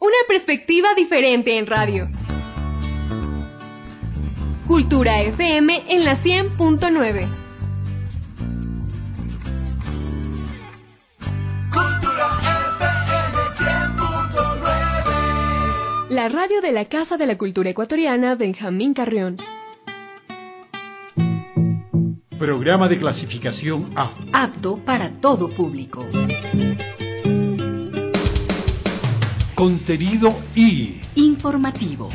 Una perspectiva diferente en radio. Cultura FM en la 100.9. Cultura FM 100.9. La radio de la Casa de la Cultura Ecuatoriana Benjamín Carrión. Programa de clasificación A. Apto para todo público. Contenido I. Informativo.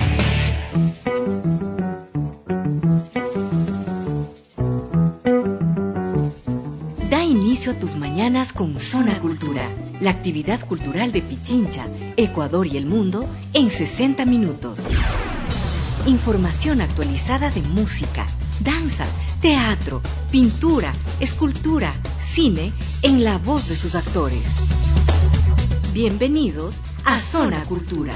Da inicio a tus mañanas con Zona Cultura, la actividad cultural de Pichincha, Ecuador y el mundo en 60 minutos. Información actualizada de música, danza, teatro, pintura, escultura, cine, en la voz de sus actores. Bienvenidos a Zona Cultura.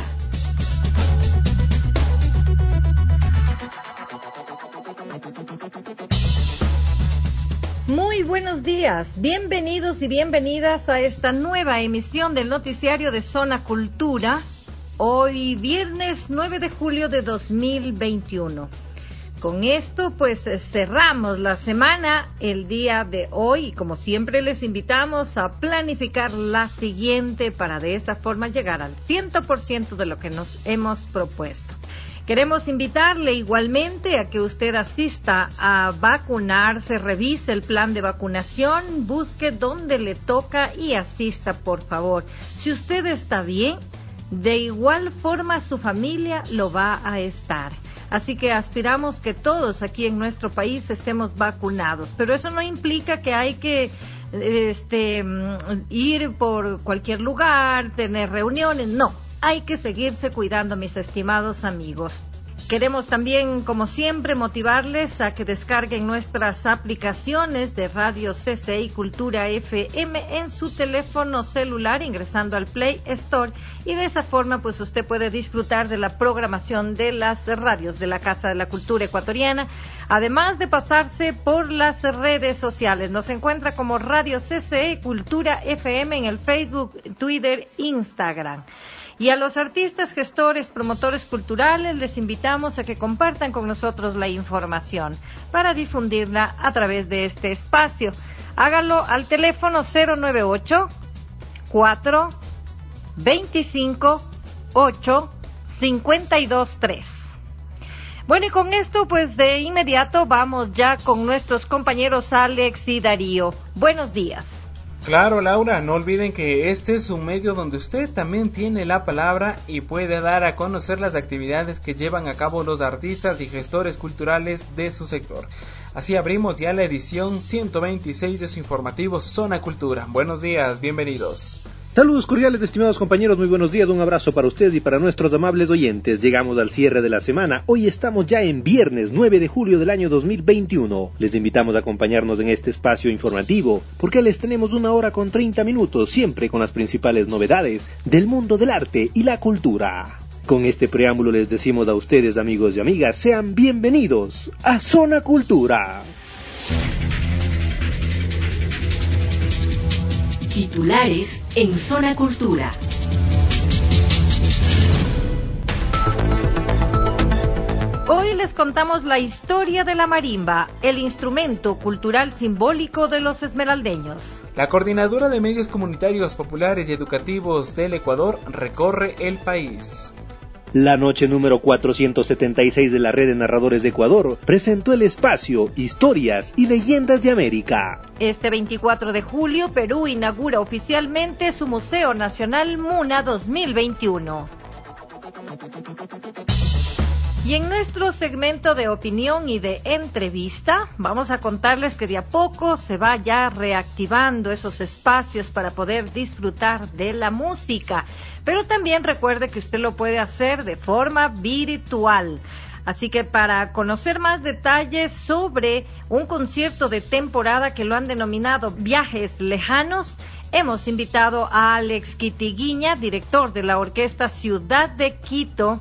Muy buenos días, bienvenidos y bienvenidas a esta nueva emisión del noticiario de Zona Cultura, hoy viernes 9 de julio de 2021. Con esto pues cerramos la semana el día de hoy y como siempre les invitamos a planificar la siguiente para de esa forma llegar al 100% de lo que nos hemos propuesto. Queremos invitarle igualmente a que usted asista a vacunarse, revise el plan de vacunación, busque dónde le toca y asista, por favor. Si usted está bien, de igual forma su familia lo va a estar. Así que aspiramos que todos aquí en nuestro país estemos vacunados, pero eso no implica que hay que ir por cualquier lugar, tener reuniones, no. Hay que seguirse cuidando, mis estimados amigos. Queremos también, como siempre, motivarles a que descarguen nuestras aplicaciones de Radio CCI Cultura FM en su teléfono celular ingresando al Play Store y de esa forma pues usted puede disfrutar de la programación de las radios de la Casa de la Cultura Ecuatoriana, además de pasarse por las redes sociales. Nos encuentra como Radio CCI Cultura FM en el Facebook, Twitter, Instagram. Y a los artistas, gestores, promotores culturales les invitamos a que compartan con nosotros la información para difundirla a través de este espacio. Hágalo al teléfono 098-425-8-523. Bueno, y con esto pues de inmediato vamos ya con nuestros compañeros Alex y Darío. Buenos días. Claro, Laura, no olviden que este es un medio donde usted también tiene la palabra y puede dar a conocer las actividades que llevan a cabo los artistas y gestores culturales de su sector. Así abrimos ya la edición 126 de su informativo Zona Cultura. Buenos días, bienvenidos. Saludos cordiales, estimados compañeros, muy buenos días, un abrazo para ustedes y para nuestros amables oyentes. Llegamos al cierre de la semana, hoy estamos ya en viernes 9 de julio del año 2021. Les invitamos a acompañarnos en este espacio informativo, porque les tenemos 1 hora con 30 minutos, siempre con las principales novedades del mundo del arte y la cultura. Con este preámbulo les decimos a ustedes, amigos y amigas, sean bienvenidos a Zona Cultura. Titulares en Zona Cultura. Hoy les contamos la historia de la marimba, el instrumento cultural simbólico de los esmeraldeños. La Coordinadora de Medios Comunitarios Populares y Educativos del Ecuador recorre el país. La noche número 476 de la Red de Narradores de Ecuador presentó el espacio Historias y Leyendas de América. Este 24 de julio, Perú inaugura oficialmente su Museo Nacional MUNA 2021. Y en nuestro segmento de opinión y de entrevista, vamos a contarles que de a poco se va ya reactivando esos espacios para poder disfrutar de la música. Pero también recuerde que usted lo puede hacer de forma virtual. Así que para conocer más detalles sobre un concierto de temporada que lo han denominado Viajes Lejanos, hemos invitado a Alex Quitiguiña, director de la Orquesta Ciudad de Quito,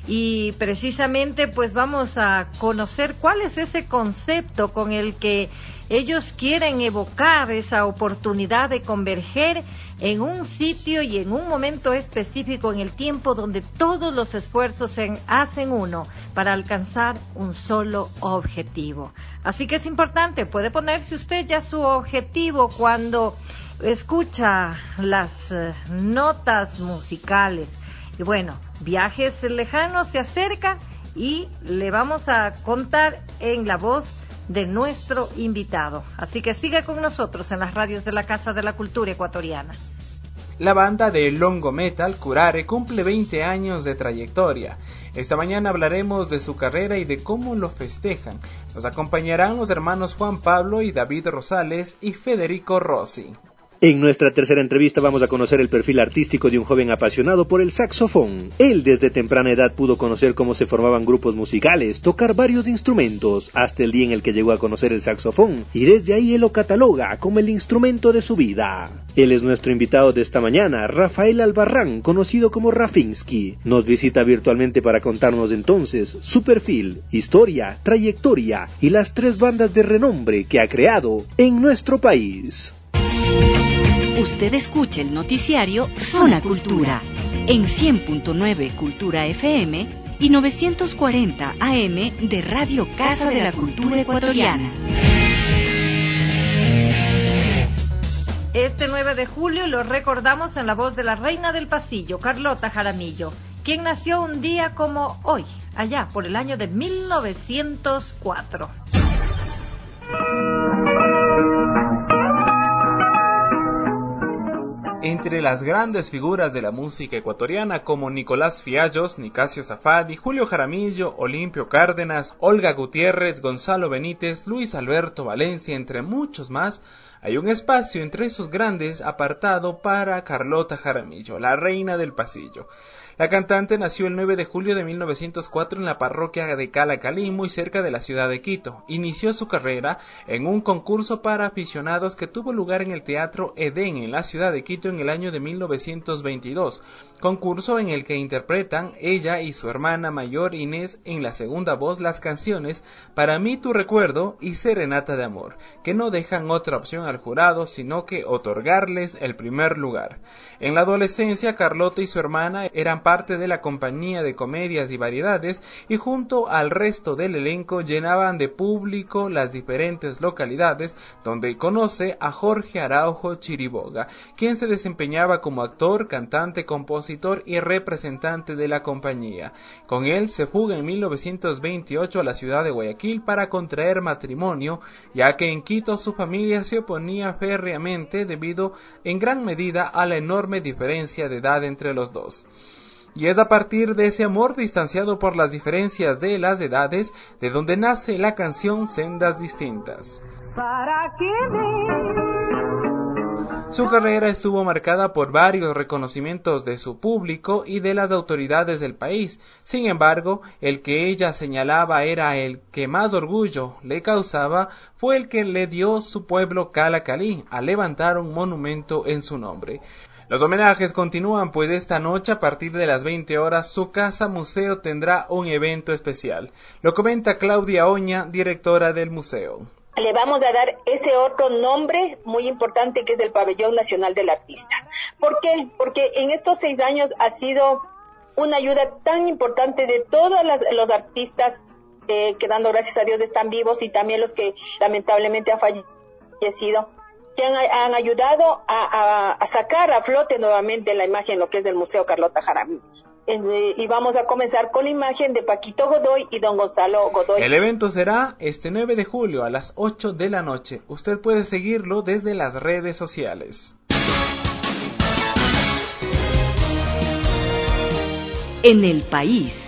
y precisamente pues vamos a conocer cuál es ese concepto con el que ellos quieren evocar esa oportunidad de converger en un sitio y en un momento específico en el tiempo donde todos los esfuerzos se hacen uno para alcanzar un solo objetivo. Así que es importante, puede ponerse usted ya su objetivo cuando escucha las notas musicales. Y bueno, Viajes Lejanos se acerca y le vamos a contar en la voz de nuestro invitado. Así que siga con nosotros en las radios de la Casa de la Cultura Ecuatoriana. La banda de Longo Metal, Curare, cumple 20 años de trayectoria. Esta mañana hablaremos de su carrera y de cómo lo festejan. Nos acompañarán los hermanos Juan Pablo y David Rosales y Federico Rossi. En nuestra tercera entrevista vamos a conocer el perfil artístico de un joven apasionado por el saxofón. Él desde temprana edad pudo conocer cómo se formaban grupos musicales, tocar varios instrumentos, hasta el día en el que llegó a conocer el saxofón, y desde ahí él lo cataloga como el instrumento de su vida. Él es nuestro invitado de esta mañana, Rafael Albarrán, conocido como Rafinsky. Nos visita virtualmente para contarnos entonces su perfil, historia, trayectoria y las 3 bandas de renombre que ha creado en nuestro país. Usted escucha el noticiario Zona Cultura en 100.9 Cultura FM y 940 AM de Radio Casa de la Cultura Ecuatoriana. Este 9 de julio lo recordamos en la voz de la reina del pasillo, Carlota Jaramillo, quien nació un día como hoy, allá por el año de 1904. Entre las grandes figuras de la música ecuatoriana como Nicolás Fiallos, Nicasio Zafadi, Julio Jaramillo, Olimpio Cárdenas, Olga Gutiérrez, Gonzalo Benítez, Luis Alberto Valencia, entre muchos más, hay un espacio entre esos grandes apartado para Carlota Jaramillo, la reina del pasillo. La cantante nació el 9 de julio de 1904 en la parroquia de Calacalí, muy cerca de la ciudad de Quito. Inició su carrera en un concurso para aficionados que tuvo lugar en el Teatro Edén en la ciudad de Quito en el año de 1922, concurso en el que interpretan ella y su hermana mayor Inés en la segunda voz las canciones Para mí tu recuerdo y Serenata de amor, que no dejan otra opción al jurado sino que otorgarles el primer lugar. En la adolescencia, Carlota y su hermana eran parte de la compañía de comedias y variedades y junto al resto del elenco llenaban de público las diferentes localidades donde conoce a Jorge Araujo Chiriboga, quien se desempeñaba como actor, cantante, compositor y representante de la compañía. Con él se fuga en 1928 a la ciudad de Guayaquil para contraer matrimonio, ya que en Quito su familia se oponía férreamente debido en gran medida a la enorme diferencia de edad entre los dos. Y es a partir de ese amor distanciado por las diferencias de las edades de donde nace la canción Sendas Distintas. Su carrera estuvo marcada por varios reconocimientos de su público y de las autoridades del país. Sin embargo, el que ella señalaba era el que más orgullo le causaba fue el que le dio su pueblo Calacalí al levantar un monumento en su nombre. Los homenajes continúan, pues esta noche a partir de las 20 horas su casa museo tendrá un evento especial. Lo comenta Claudia Oña, directora del museo. Le vamos a dar ese otro nombre muy importante que es el Pabellón Nacional del Artista. ¿Por qué? Porque en estos 6 años ha sido una ayuda tan importante de todos los artistas que dando gracias a Dios están vivos y también los que lamentablemente han fallecido, que han ayudado a sacar a flote nuevamente la imagen, lo que es del Museo Carlota Jaramillo. Y vamos a comenzar con la imagen de Paquito Godoy y don Gonzalo Godoy. El evento será este 9 de julio a las 8 de la noche. Usted puede seguirlo desde las redes sociales. En el país.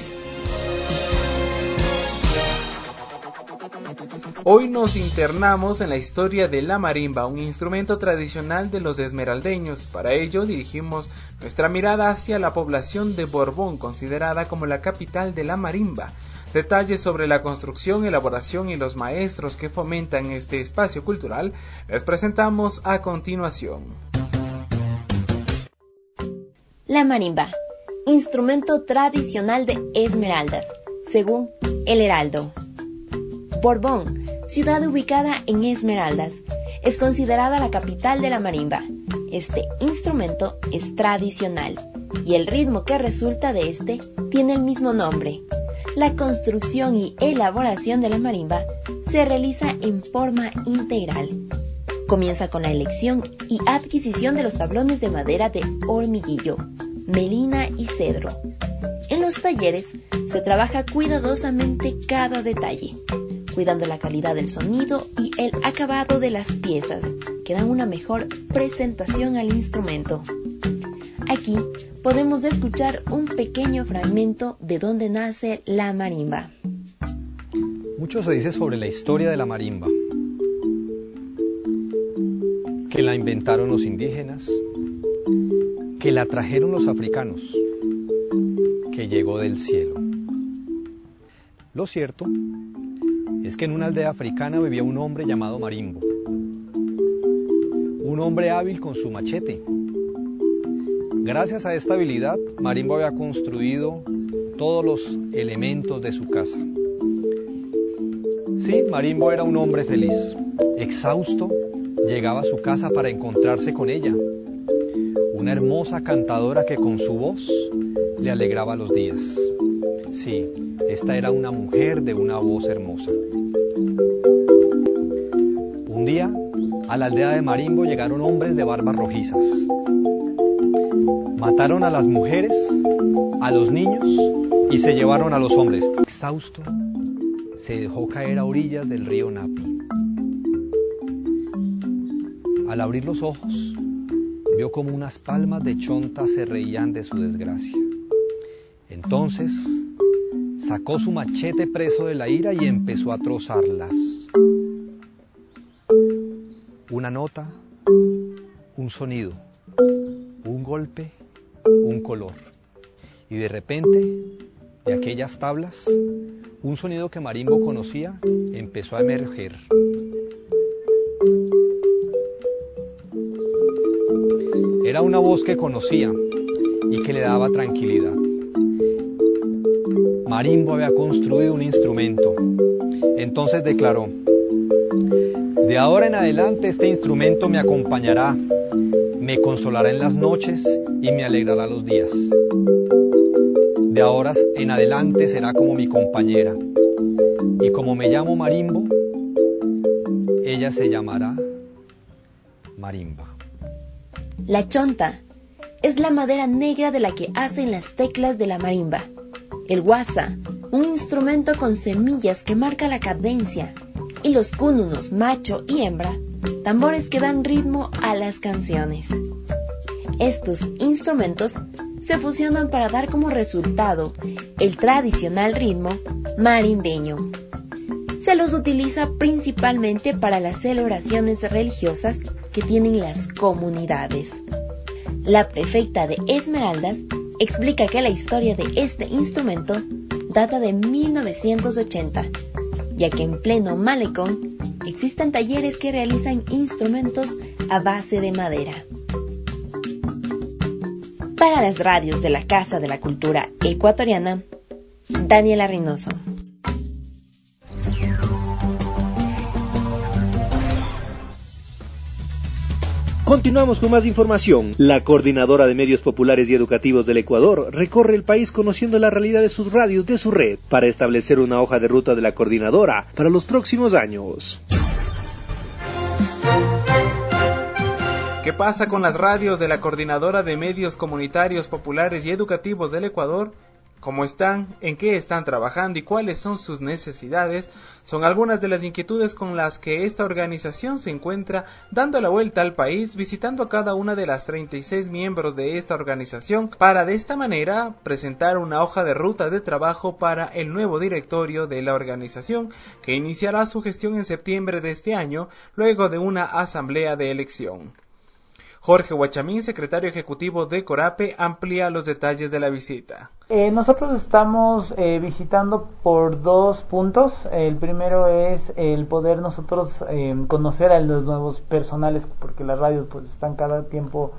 Hoy nos internamos en la historia de la marimba, un instrumento tradicional de los esmeraldeños. Para ello dirigimos nuestra mirada hacia la población de Borbón, considerada como la capital de la marimba. Detalles sobre la construcción, elaboración y los maestros que fomentan este espacio cultural les presentamos a continuación. La marimba. instrumento tradicional de Esmeraldas, según El Heraldo. Borbón, ciudad ubicada en Esmeraldas, es considerada la capital de la marimba. Este instrumento es tradicional y el ritmo que resulta de este tiene el mismo nombre. La construcción y elaboración de la marimba se realiza en forma integral. Comienza con la elección y adquisición de los tablones de madera de hormiguillo, melina y cedro. En los talleres se trabaja cuidadosamente cada detalle, cuidando la calidad del sonido y el acabado de las piezas, que dan una mejor presentación al instrumento. Aquí podemos escuchar un pequeño fragmento de dónde nace la marimba. Mucho se dice sobre la historia de la marimba, que la inventaron los indígenas, que la trajeron los africanos, que llegó del cielo. Lo cierto es que en una aldea africana vivía un hombre llamado Marimbo, un hombre hábil con su machete. Gracias a esta habilidad, Marimbo había construido todos los elementos de su casa. Sí, Marimbo era un hombre feliz. Exhausto, llegaba a su casa para encontrarse con ella, una hermosa cantadora que con su voz le alegraba los días. Sí, esta era una mujer de una voz hermosa. Un día, a la aldea de Marimbo llegaron hombres de barbas rojizas. Mataron a las mujeres, a los niños y se llevaron a los hombres. Exhausto, se dejó caer a orillas del río Napi. Al abrir los ojos, vio como unas palmas de chonta se reían de su desgracia. Entonces, sacó su machete preso de la ira y empezó a trozarlas. Una nota, un sonido, un golpe, un color. Y de repente, de aquellas tablas, un sonido que Marimbo conocía empezó a emerger. Era una voz que conocía y que le daba tranquilidad. Marimbo había construido un instrumento. Entonces declaró: de ahora en adelante este instrumento me acompañará, me consolará en las noches y me alegrará los días. De ahora en adelante será como mi compañera. Y como me llamo Marimbo, ella se llamará Marimba. La chonta es la madera negra de la que hacen las teclas de la marimba. El guasa, un instrumento con semillas que marca la cadencia. Y los cúnunos, macho y hembra, tambores que dan ritmo a las canciones. Estos instrumentos se fusionan para dar como resultado el tradicional ritmo marimbeño. Se los utiliza principalmente para las celebraciones religiosas que tienen las comunidades. La prefecta de Esmeraldas explica que la historia de este instrumento data de 1980, ya que en pleno malecón existen talleres que realizan instrumentos a base de madera. Para las radios de la Casa de la Cultura Ecuatoriana, Daniela Reynoso. Continuamos con más información. La Coordinadora de Medios Populares y Educativos del Ecuador recorre el país conociendo la realidad de sus radios de su red para establecer una hoja de ruta de la coordinadora para los próximos años. ¿Qué pasa con las radios de la Coordinadora de Medios Comunitarios, Populares y Educativos del Ecuador? ¿Cómo están? ¿En qué están trabajando? ¿Y cuáles son sus necesidades? Son algunas de las inquietudes con las que esta organización se encuentra dando la vuelta al país, visitando a cada una de las 36 miembros de esta organización para de esta manera presentar una hoja de ruta de trabajo para el nuevo directorio de la organización, que iniciará su gestión en septiembre de este año, luego de una asamblea de elección. Jorge Huachamín, secretario ejecutivo de Corape, amplía los detalles de la visita. Nosotros estamos visitando por 2 puntos. El primero es el poder nosotros conocer a los nuevos personales, porque las radios pues están cada tiempo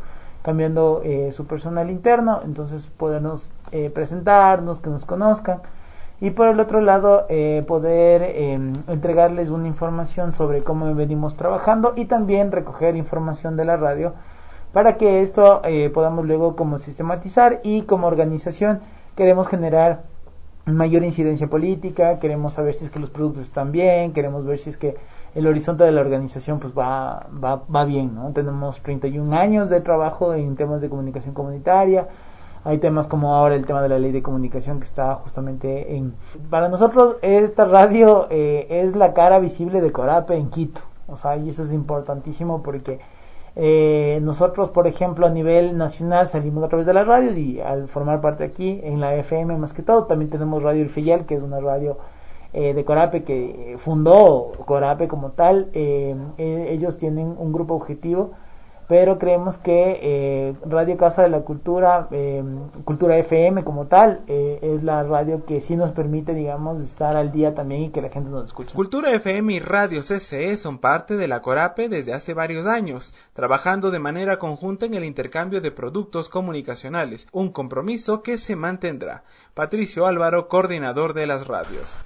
cambiando su personal interno, entonces podernos presentarnos, que nos conozcan, y por el otro lado poder entregarles una información sobre cómo venimos trabajando y también recoger información de la radio para que esto podamos luego como sistematizar, y como organización queremos generar mayor incidencia política, queremos saber si es que los productos están bien, queremos ver si es que el horizonte de la organización pues va bien, ¿no? Tenemos 31 años de trabajo en temas de comunicación comunitaria. Hay temas como ahora el tema de la ley de comunicación que está justamente para nosotros esta radio es la cara visible de Corape en Quito, o sea, y eso es importantísimo porque nosotros, por ejemplo, a nivel nacional salimos a través de las radios, y al formar parte aquí en la FM más que todo, también tenemos Radio El Fillal, que es una radio de Corape que fundó Corape como tal. Ellos tienen un grupo objetivo, pero creemos que Radio Casa de la Cultura, Cultura FM como tal, es la radio que sí nos permite, digamos, estar al día también y que la gente nos escuche. Cultura FM y Radio CCE son parte de la Corape desde hace varios años, trabajando de manera conjunta en el intercambio de productos comunicacionales, un compromiso que se mantendrá. Patricio Álvaro, coordinador de las radios.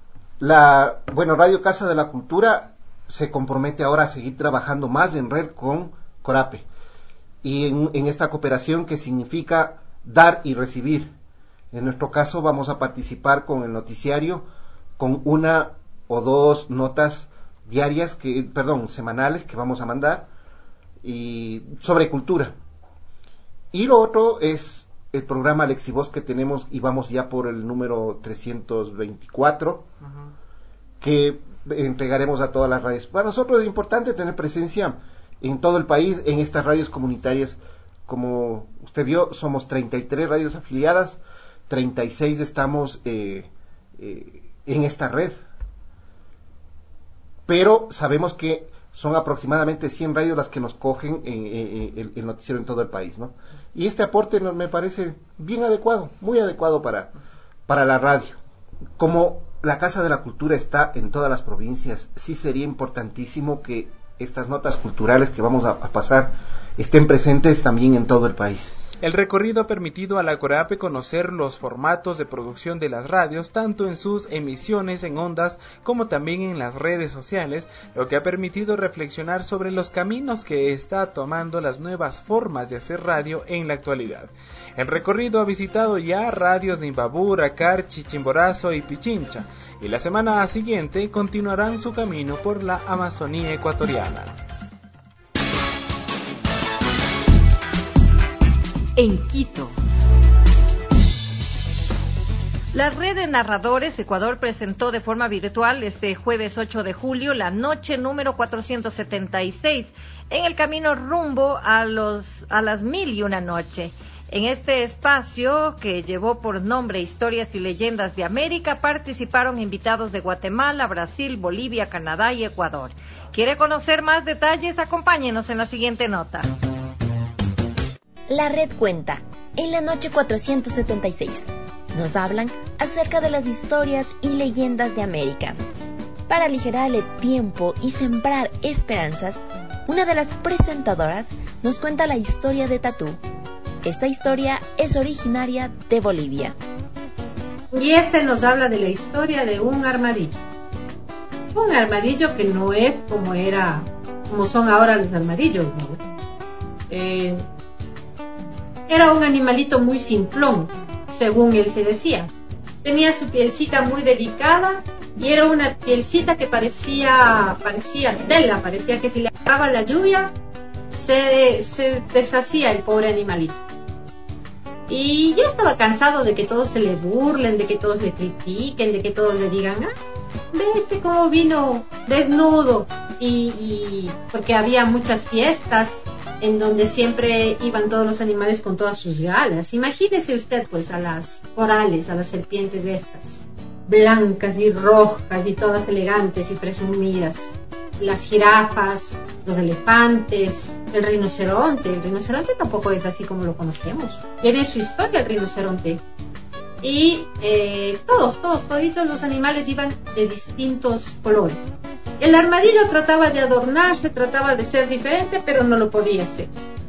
Radio Casa de la Cultura se compromete ahora a seguir trabajando más en red con Corape, y en esta cooperación que significa dar y recibir. En nuestro caso vamos a participar con el noticiario con 1 o 2 notas diarias, semanales, que vamos a mandar, y sobre cultura. Y lo otro es el programa Alexivoz que tenemos, y vamos ya por el número 324, que entregaremos a todas las radios. Para nosotros es importante tener presencia en todo el país, en estas radios comunitarias. Como usted vio, somos 33 radios afiliadas, 36 estamos en esta red, pero sabemos que son aproximadamente 100 radios las que nos cogen el noticiero en todo el país, ¿no? Y este aporte me parece bien adecuado, muy adecuado para la radio. Como la Casa de la Cultura está en todas las provincias, sí sería importantísimo que estas notas culturales que vamos a pasar estén presentes también en todo el país. El recorrido ha permitido a la Corape conocer los formatos de producción de las radios, tanto en sus emisiones en ondas como también en las redes sociales, lo que ha permitido reflexionar sobre los caminos que está tomando las nuevas formas de hacer radio en la actualidad. El recorrido ha visitado ya radios de Imbabura, Carchi, Chimborazo y Pichincha, y la semana siguiente continuarán su camino por la Amazonía ecuatoriana. En Quito. La red de narradores Ecuador presentó de forma virtual este jueves 8 de julio la noche número 476 en el camino rumbo a las 1001 noche. En este espacio, que llevó por nombre Historias y Leyendas de América, participaron invitados de Guatemala, Brasil, Bolivia, Canadá y Ecuador. ¿Quiere conocer más detalles? Acompáñenos en la siguiente nota. La red cuenta, en la noche 476, nos hablan acerca de las historias y leyendas de América. Para aligerar el tiempo y sembrar esperanzas, una de las presentadoras nos cuenta la historia de Tatú. Esta historia es originaria de Bolivia. Y nos habla de la historia de un armadillo. Un armadillo que no es como son ahora los armadillos, ¿no? Era un animalito muy simplón, según él se decía. Tenía su pielcita muy delicada y era una pielcita que parecía tela, parecía que si le agarraba la lluvia se deshacía el pobre animalito. Y ya estaba cansado de que todos se le burlen, de que todos le critiquen, de que todos le digan, ve cómo vino desnudo, y porque había muchas fiestas en donde siempre iban todos los animales con todas sus galas. Imagínese usted pues a las corales, a las serpientes de estas, blancas y rojas y todas elegantes y presumidas, las jirafas, los elefantes, el rinoceronte. El rinoceronte tampoco es así como lo conocemos, tiene su historia el rinoceronte. Y toditos los animales iban de distintos colores. El armadillo trataba de adornarse, trataba de ser diferente, pero no lo podía hacer.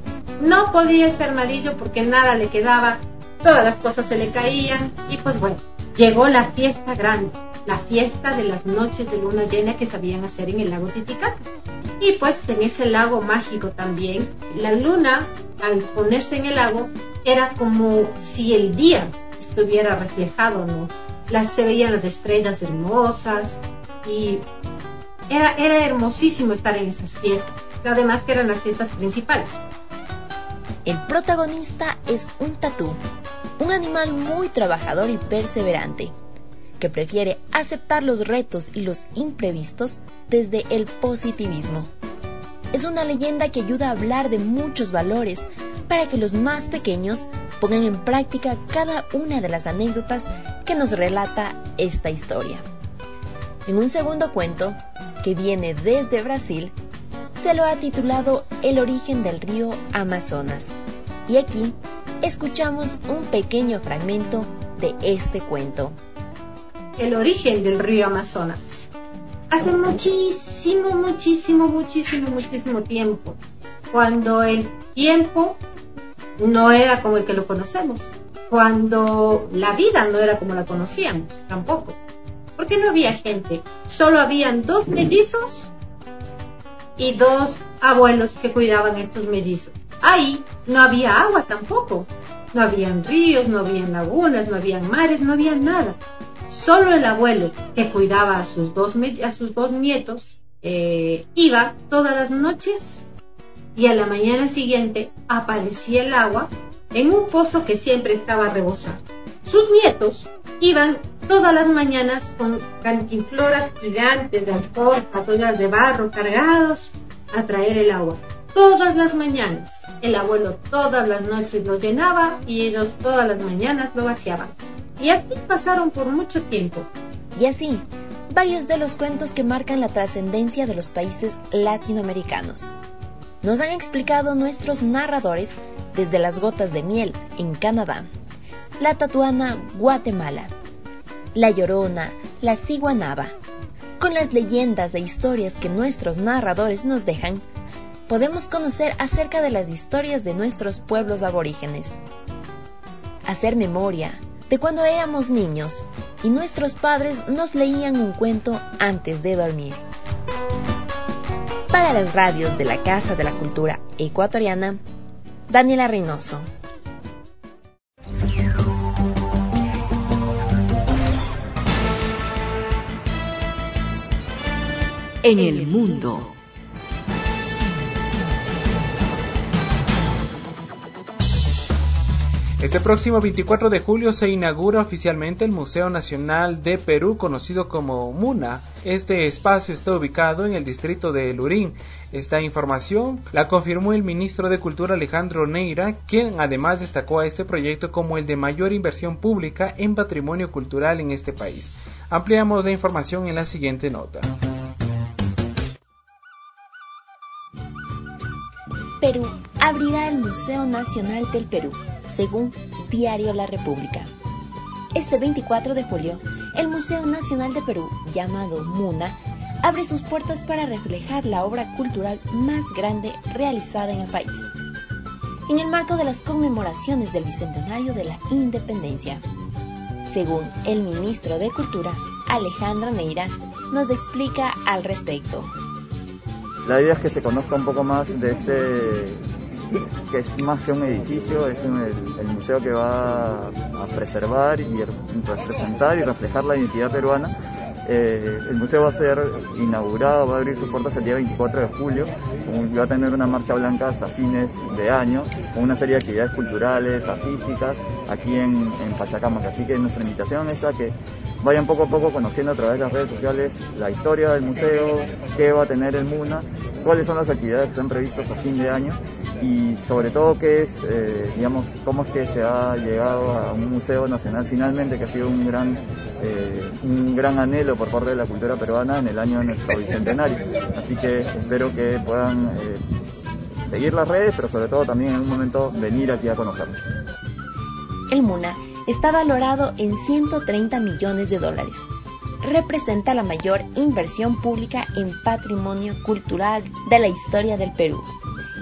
no podía ese armadillo porque nada le quedaba, todas las cosas se le caían y pues bueno, llegó la fiesta grande, la fiesta de las noches de luna llena que sabían hacer en el lago Titicaca. Y pues en ese lago mágico también, la luna al ponerse en el lago era como si el día estuviera reflejado, ¿no? Se veían las estrellas hermosas y era hermosísimo estar en esas fiestas, además que eran las fiestas principales. El protagonista es un tatú, un animal muy trabajador y perseverante, que prefiere aceptar los retos y los imprevistos desde el positivismo. Es una leyenda que ayuda a hablar de muchos valores para que los más pequeños pongan en práctica cada una de las anécdotas que nos relata esta historia. En un segundo cuento, que viene desde Brasil, se lo ha titulado El origen del río Amazonas. Y aquí escuchamos un pequeño fragmento de este cuento. El origen del río Amazonas. Hace muchísimo tiempo, cuando el tiempo no era como el que lo conocemos, cuando la vida no era como la conocíamos tampoco, porque no había gente, solo habían 2 mellizos y 2 abuelos que cuidaban estos mellizos. Ahí no había agua tampoco, no habían ríos, no habían lagunas, no habían mares, no había nada. Solo el abuelo que cuidaba a sus dos nietos iba todas las noches y a la mañana siguiente aparecía el agua en un pozo que siempre estaba rebosado. Sus nietos iban todas las mañanas con cantinfloras gigantes de alforjas, ollas de barro cargados a traer el agua. Todas las mañanas. El abuelo todas las noches lo llenaba y ellos todas las mañanas lo vaciaban. Y así pasaron por mucho tiempo. Y así, varios de los cuentos que marcan la trascendencia de los países latinoamericanos. Nos han explicado nuestros narradores desde las gotas de miel en Canadá, la tatuana Guatemala, la llorona, la ciguanaba. Con las leyendas e historias que nuestros narradores nos dejan, podemos conocer acerca de las historias de nuestros pueblos aborígenes. Hacer memoria de cuando éramos niños y nuestros padres nos leían un cuento antes de dormir. Para las radios de la Casa de la Cultura Ecuatoriana, Daniela Reynoso. En el mundo. Este próximo 24 de julio se inaugura oficialmente el Museo Nacional de Perú, conocido como MUNA. Este espacio está ubicado en el distrito de Lurín. Esta información la confirmó el ministro de Cultura Alejandro Neira, quien además destacó a este proyecto como el de mayor inversión pública en patrimonio cultural en este país. Ampliamos la información en la siguiente nota. Perú abrirá el Museo Nacional del Perú, según Diario La República. Este 24 de julio, el Museo Nacional de Perú, llamado MUNA, abre sus puertas para reflejar la obra cultural más grande realizada en el país, en el marco de las conmemoraciones del Bicentenario de la Independencia. Según el ministro de Cultura, Alejandro Neira, nos explica al respecto. La idea es que se conozca un poco más de que es más que un edificio, es el museo que va a preservar y representar y reflejar la identidad peruana. El museo va a ser inaugurado, va a abrir sus puertas el día 24 de julio y va a tener una marcha blanca hasta fines de año, con una serie de actividades culturales, físicas, aquí en Pachacamac. Así que nuestra invitación es a que vayan poco a poco conociendo a través de las redes sociales la historia del museo, qué va a tener el MUNA, cuáles son las actividades que están previstas a fin de año y sobre todo qué es, cómo es que se ha llegado a un museo nacional finalmente, que ha sido un gran anhelo por parte de la cultura peruana en el año de nuestro bicentenario. Así que espero que puedan seguir las redes, pero sobre todo también en un momento venir aquí a conocernos. El MUNA está valorado en $130 millones. Representa la mayor inversión pública en patrimonio cultural de la historia del Perú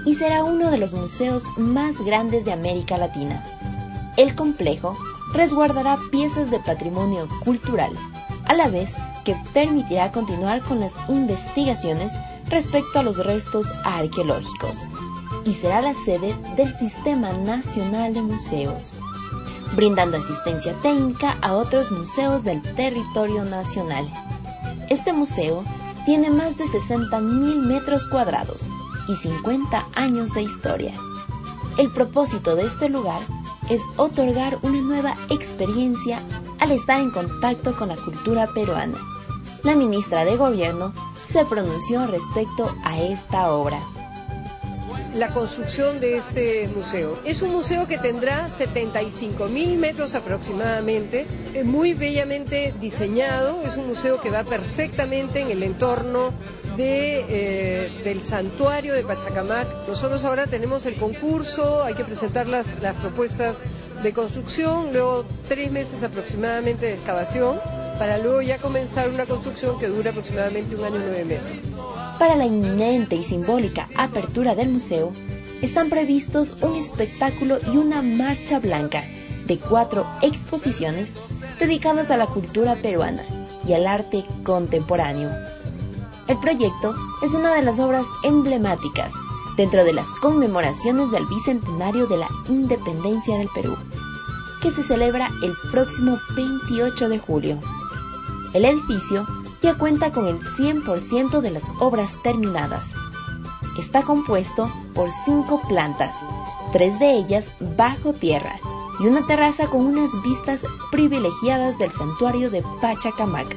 y será uno de los museos más grandes de América Latina. El complejo resguardará piezas de patrimonio cultural, a la vez que permitirá continuar con las investigaciones respecto a los restos arqueológicos, y será la sede del Sistema Nacional de Museos, brindando asistencia técnica a otros museos del territorio nacional. Este museo tiene más de 60.000 metros cuadrados y 50 años de historia. El propósito de este lugar es otorgar una nueva experiencia al estar en contacto con la cultura peruana. La ministra de Gobierno se pronunció respecto a esta obra. La construcción de este museo. Es un museo que tendrá 75.000 metros aproximadamente, muy bellamente diseñado. Es un museo que va perfectamente en el entorno del santuario de Pachacamac. Nosotros ahora tenemos el concurso, hay que presentar las propuestas de construcción, luego 3 meses aproximadamente de excavación, para luego ya comenzar una construcción que dura aproximadamente 1 año y 9 meses. Para la inminente y simbólica apertura del museo, están previstos un espectáculo y una marcha blanca de 4 exposiciones dedicadas a la cultura peruana y al arte contemporáneo. El proyecto es una de las obras emblemáticas dentro de las conmemoraciones del Bicentenario de la Independencia del Perú, que se celebra el próximo 28 de julio. El edificio ya cuenta con el 100% de las obras terminadas. Está compuesto por 5 plantas, 3 de ellas bajo tierra, y una terraza con unas vistas privilegiadas del santuario de Pachacamac.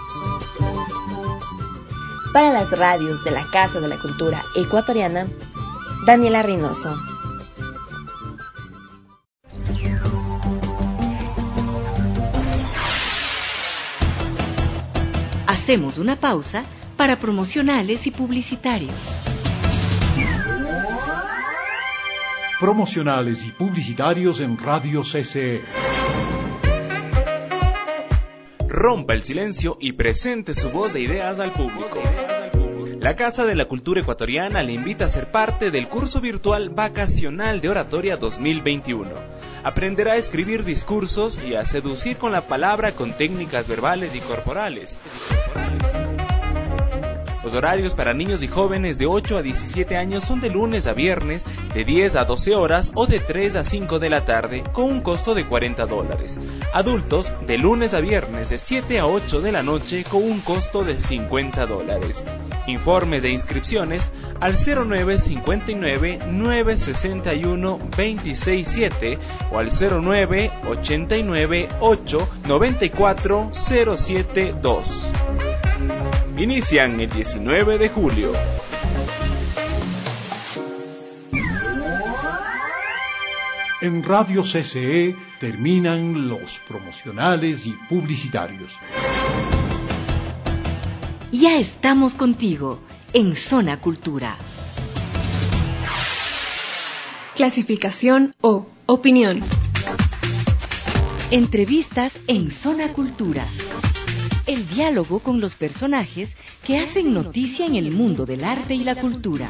Para las radios de la Casa de la Cultura Ecuatoriana, Daniela Reynoso. Hacemos una pausa para promocionales y publicitarios. Promocionales y publicitarios en Radio CCE. Rompa el silencio y presente su voz de ideas al público. La Casa de la Cultura Ecuatoriana le invita a ser parte del curso virtual vacacional de oratoria 2021. Aprenderá a escribir discursos y a seducir con la palabra con técnicas verbales y corporales. Los horarios para niños y jóvenes de 8 a 17 años son de lunes a viernes, de 10 a 12 horas o de 3 a 5 de la tarde, con un costo de $40. Adultos, de lunes a viernes, de 7 a 8 de la noche, con un costo de $50. Informes de inscripciones al 0959-961-267 o al 0989-894-072. Inician el 19 de julio. En Radio CCE terminan los promocionales y publicitarios. Ya estamos contigo en Zona Cultura. Clasificación O. Opinión. Entrevistas en Zona Cultura. El diálogo con los personajes que hacen noticia en el mundo del arte y la cultura.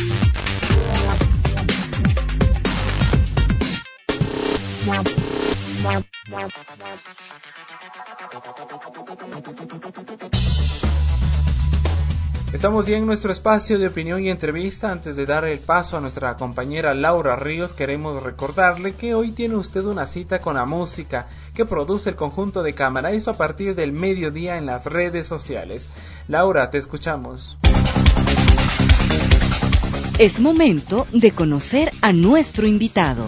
Estamos ya en nuestro espacio de opinión y entrevista. Antes de dar el paso a nuestra compañera Laura Ríos, queremos recordarle que hoy tiene usted una cita con la música que produce el conjunto de cámara, eso a partir del mediodía en las redes sociales. Laura, te escuchamos. Es momento de conocer a nuestro invitado.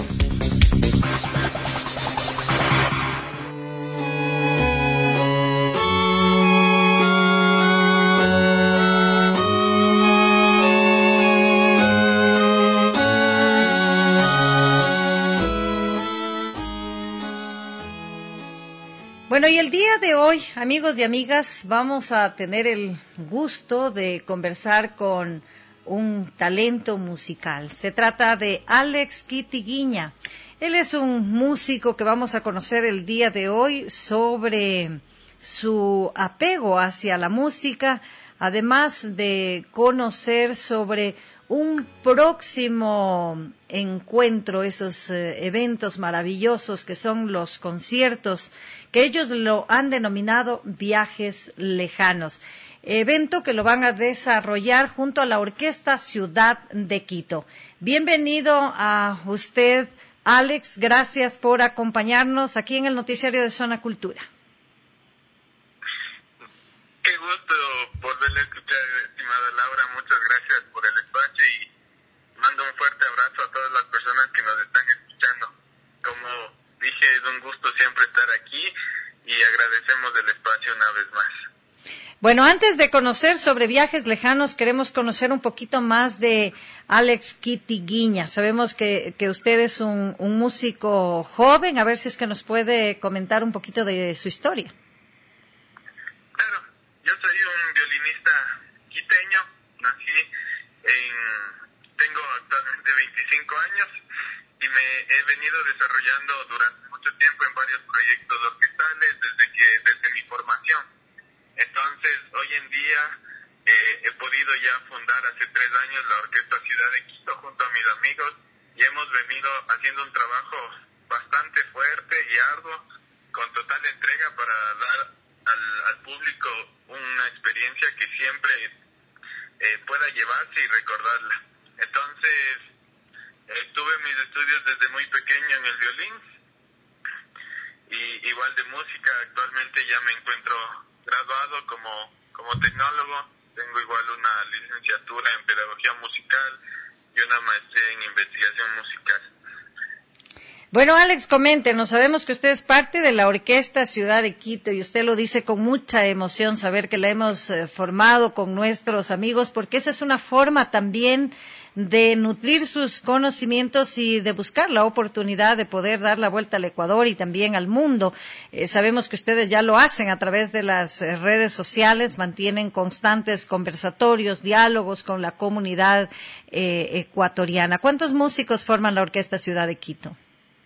Bueno, y el día de hoy, amigos y amigas, vamos a tener el gusto de conversar con un talento musical. Se trata de Alex Quitiguiña. Él es un músico que vamos a conocer el día de hoy sobre su apego hacia la música, además de conocer sobre un próximo encuentro, esos eventos maravillosos que son los conciertos, que ellos lo han denominado Viajes Lejanos, evento que lo van a desarrollar junto a la Orquesta Ciudad de Quito. Bienvenido a usted, Alex, gracias por acompañarnos aquí en el noticiario de Zona Cultura. Qué gusto volverle a escuchar, estimada Laura. Muchas gracias por el espacio y mando un fuerte abrazo a todas las personas que nos están escuchando. Como dije, es un gusto siempre estar aquí y agradecemos el espacio una vez más. Bueno, antes de conocer sobre Viajes Lejanos, queremos conocer un poquito más de Alex Quitiguiña. Sabemos que usted es un músico joven, a ver si es que nos puede comentar un poquito de su historia. Yo soy un violinista quiteño, tengo actualmente 25 años y me he venido desarrollando durante mucho tiempo en varios proyectos orquestales desde mi formación. Entonces, hoy en día he podido ya fundar hace 3 años la Orquesta Ciudad de Quito junto a mis amigos y hemos venido haciendo un trabajo bastante fuerte y arduo con total entrega para dar al público una experiencia que siempre pueda llevarse y recordarla. Entonces, tuve mis estudios desde muy pequeño en el violín y igual de música. Actualmente ya me encuentro graduado como tecnólogo. Tengo igual una licenciatura en pedagogía musical y una maestría en investigación musical. Bueno, Alex, coméntenos, sabemos que usted es parte de la Orquesta Ciudad de Quito y usted lo dice con mucha emoción, saber que la hemos formado con nuestros amigos, porque esa es una forma también de nutrir sus conocimientos y de buscar la oportunidad de poder dar la vuelta al Ecuador y también al mundo. Sabemos que ustedes ya lo hacen a través de las redes sociales, mantienen constantes conversatorios, diálogos con la comunidad ecuatoriana. ¿Cuántos músicos forman la Orquesta Ciudad de Quito?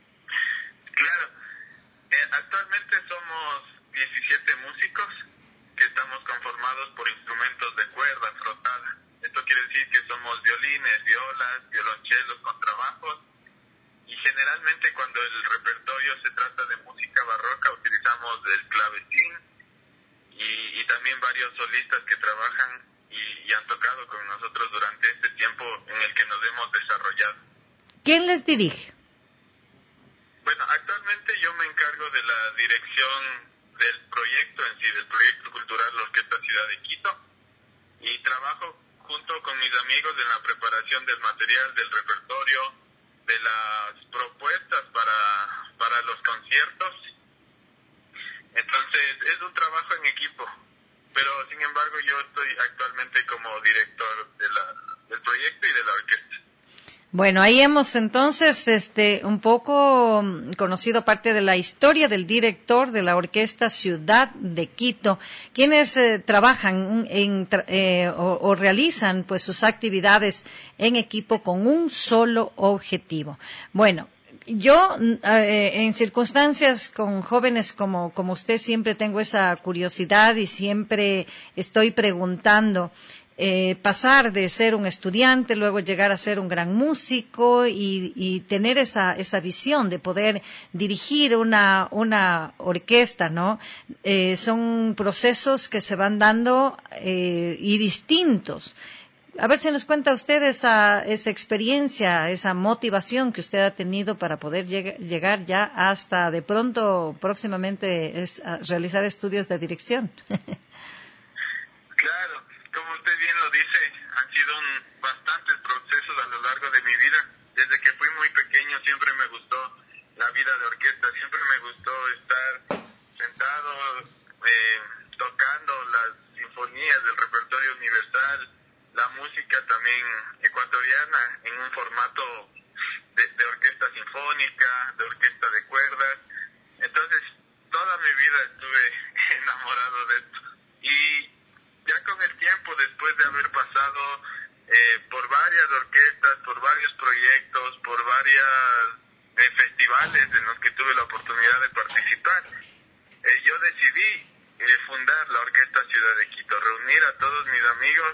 Actualmente somos 17 músicos que estamos conformados por instrumentos de cuerda frotada. Esto quiere decir que somos violines, violas, violonchelos, contrabajos y generalmente cuando el repertorio se trata de música barroca utilizamos el clavecín y también varios solistas que trabajan y han tocado con nosotros durante este tiempo en el que nos hemos desarrollado. ¿Quién les dirige? Bueno, actualmente yo me encargo de la dirección del proyecto en sí, del proyecto cultural La Orquesta Ciudad de Quito, y trabajo junto con mis amigos en la preparación del material, del repertorio, de las propuestas para los conciertos. Entonces es un trabajo en equipo, pero sin embargo yo estoy actualmente como director del proyecto y de la orquesta. Bueno, ahí hemos entonces un poco conocido parte de la historia del director de la Orquesta Ciudad de Quito, quienes trabajan o realizan pues sus actividades en equipo con un solo objetivo. Bueno, yo en circunstancias con jóvenes como usted siempre tengo esa curiosidad y siempre estoy preguntando. Pasar de ser un estudiante, luego llegar a ser un gran músico y tener esa visión de poder dirigir una orquesta, ¿no? Son procesos que se van dando y distintos. A ver si nos cuenta usted esa experiencia, esa motivación que usted ha tenido para poder llegar ya hasta de pronto, próximamente, realizar estudios de dirección. Claro. Como usted bien lo dice, han sido bastantes procesos a lo largo de mi vida. Desde que fui muy pequeño siempre me gustó la vida de orquesta, siempre me gustó estar sentado tocando las sinfonías del repertorio universal, la música también ecuatoriana en un formato de orquesta sinfónica, de orquesta de cuerdas. Entonces, toda mi vida estuve enamorado de esto. Y ya con el tiempo, después de haber pasado por varias orquestas, por varios proyectos, por varios festivales en los que tuve la oportunidad de participar, yo decidí fundar la Orquesta Ciudad de Quito, reunir a todos mis amigos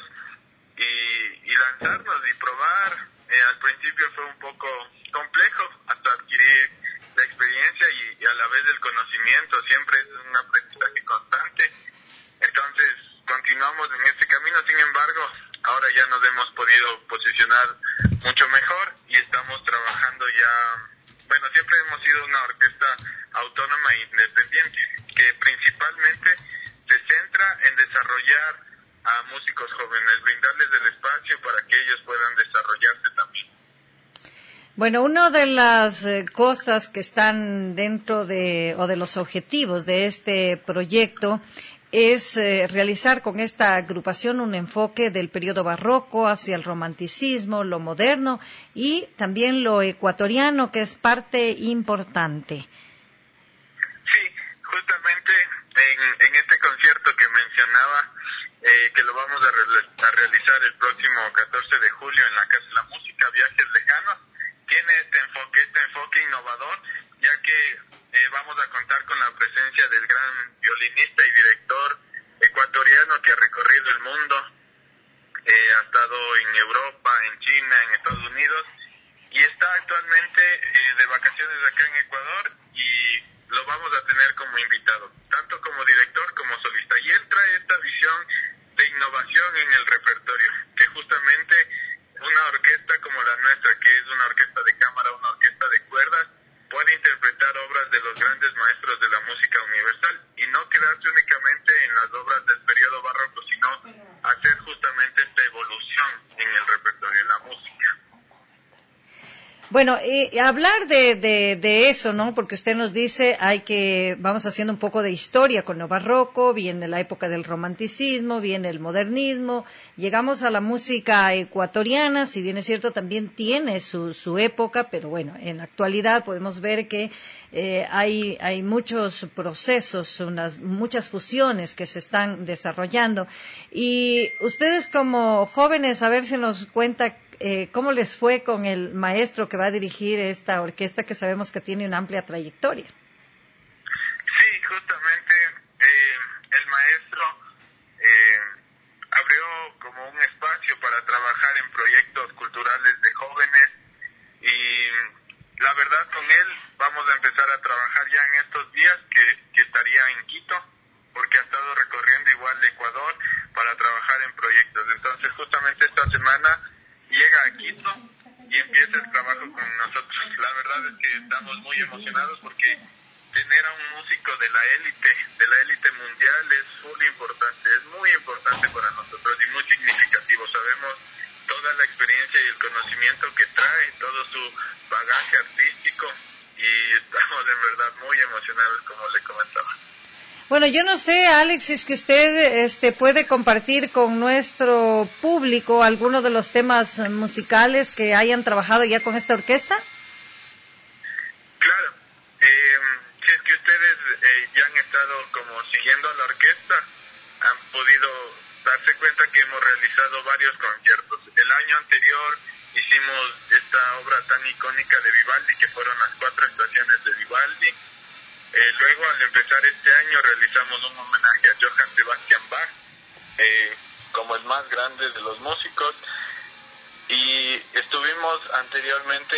y lanzarnos y probar. Al principio fue un poco complejo hasta adquirir la experiencia y a la vez el conocimiento. Siempre es un aprendizaje constante. Entonces continuamos en este camino. Sin embargo, ahora ya nos hemos podido posicionar mucho mejor y estamos trabajando ya. Bueno, siempre hemos sido una orquesta autónoma e independiente que principalmente se centra en desarrollar a músicos jóvenes, brindarles el espacio para que ellos puedan desarrollarse también. Bueno, una de las cosas que están dentro o de los objetivos de este proyecto es realizar con esta agrupación un enfoque del periodo barroco hacia el romanticismo, lo moderno y también lo ecuatoriano, que es parte importante. Sí, justamente en este concierto que mencionaba, que lo vamos a realizar el próximo 14 de julio en la Casa de la Música, Viajes Lejanos, tiene este enfoque innovador, ya que vamos a contar con la presencia del gran violinista y director ecuatoriano que ha recorrido el mundo, ha estado en Europa, en China, en Estados Unidos, y está actualmente de vacaciones acá en Ecuador, y lo vamos a tener como invitado, tanto como director como solista, y él trae esta visión de innovación en el repertorio, que justamente una orquesta como la nuestra, que es una orquesta de cámara, una orquesta de cuerdas, puede interpretar obras de los grandes maestros de la música universal y no quedarse únicamente en las obras del periodo barroco, sino hacer justamente esta evolución en el repertorio de la música. Bueno, hablar de eso, ¿no? Porque usted nos dice, vamos haciendo un poco de historia con lo barroco, viene la época del romanticismo, viene el modernismo, llegamos a la música ecuatoriana, si bien es cierto, también tiene su época, pero bueno, en la actualidad podemos ver que hay muchos procesos, muchas fusiones que se están desarrollando. Y ustedes como jóvenes, a ver si nos cuenta ¿cómo les fue con el maestro que va a dirigir esta orquesta que sabemos que tiene una amplia trayectoria? Sí, justamente el maestro abrió como un espacio para trabajar en proyectos culturales de jóvenes y la verdad con él vamos a empezar a trabajar ya en estos días que estaría en Quito, porque ha estado recorriendo igual de Ecuador para trabajar en proyectos. Entonces justamente esta semana llega a Quito y empieza el trabajo con nosotros. La verdad es que estamos muy emocionados porque tener a un músico de la élite mundial es muy importante, es muy importante para nosotros y muy significativo. Sabemos toda la experiencia y el conocimiento que trae, todo su bagaje artístico y estamos en verdad muy emocionados, como le comentaba. Bueno, yo no sé, Alex, si es que usted puede compartir con nuestro público algunos de los temas musicales que hayan trabajado ya con esta orquesta. Claro, si es que ustedes ya han estado como siguiendo a la orquesta, han podido darse cuenta que hemos realizado varios conciertos. El año anterior hicimos esta obra tan icónica de Vivaldi, que fueron las 4 estaciones de Vivaldi. Luego, al empezar este año, realizamos un homenaje a Johann Sebastian Bach, como el más grande de los músicos, y estuvimos anteriormente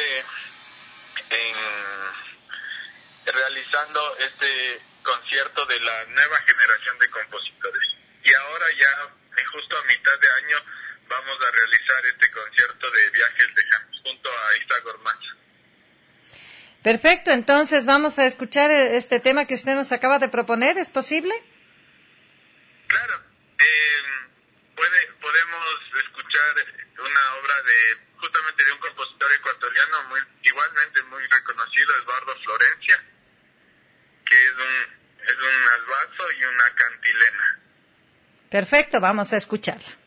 realizando este concierto de la nueva generación de compositores. Y ahora ya, justo a mitad de año, vamos a realizar este concierto de Viajes Lejanos, junto a Isagor Macha. Perfecto, entonces vamos a escuchar este tema que usted nos acaba de proponer, ¿es posible? Claro, podemos escuchar una obra justamente de un compositor ecuatoriano igualmente muy reconocido, Eduardo Florencia, que es un albazo y una cantilena. Perfecto, vamos a escucharla.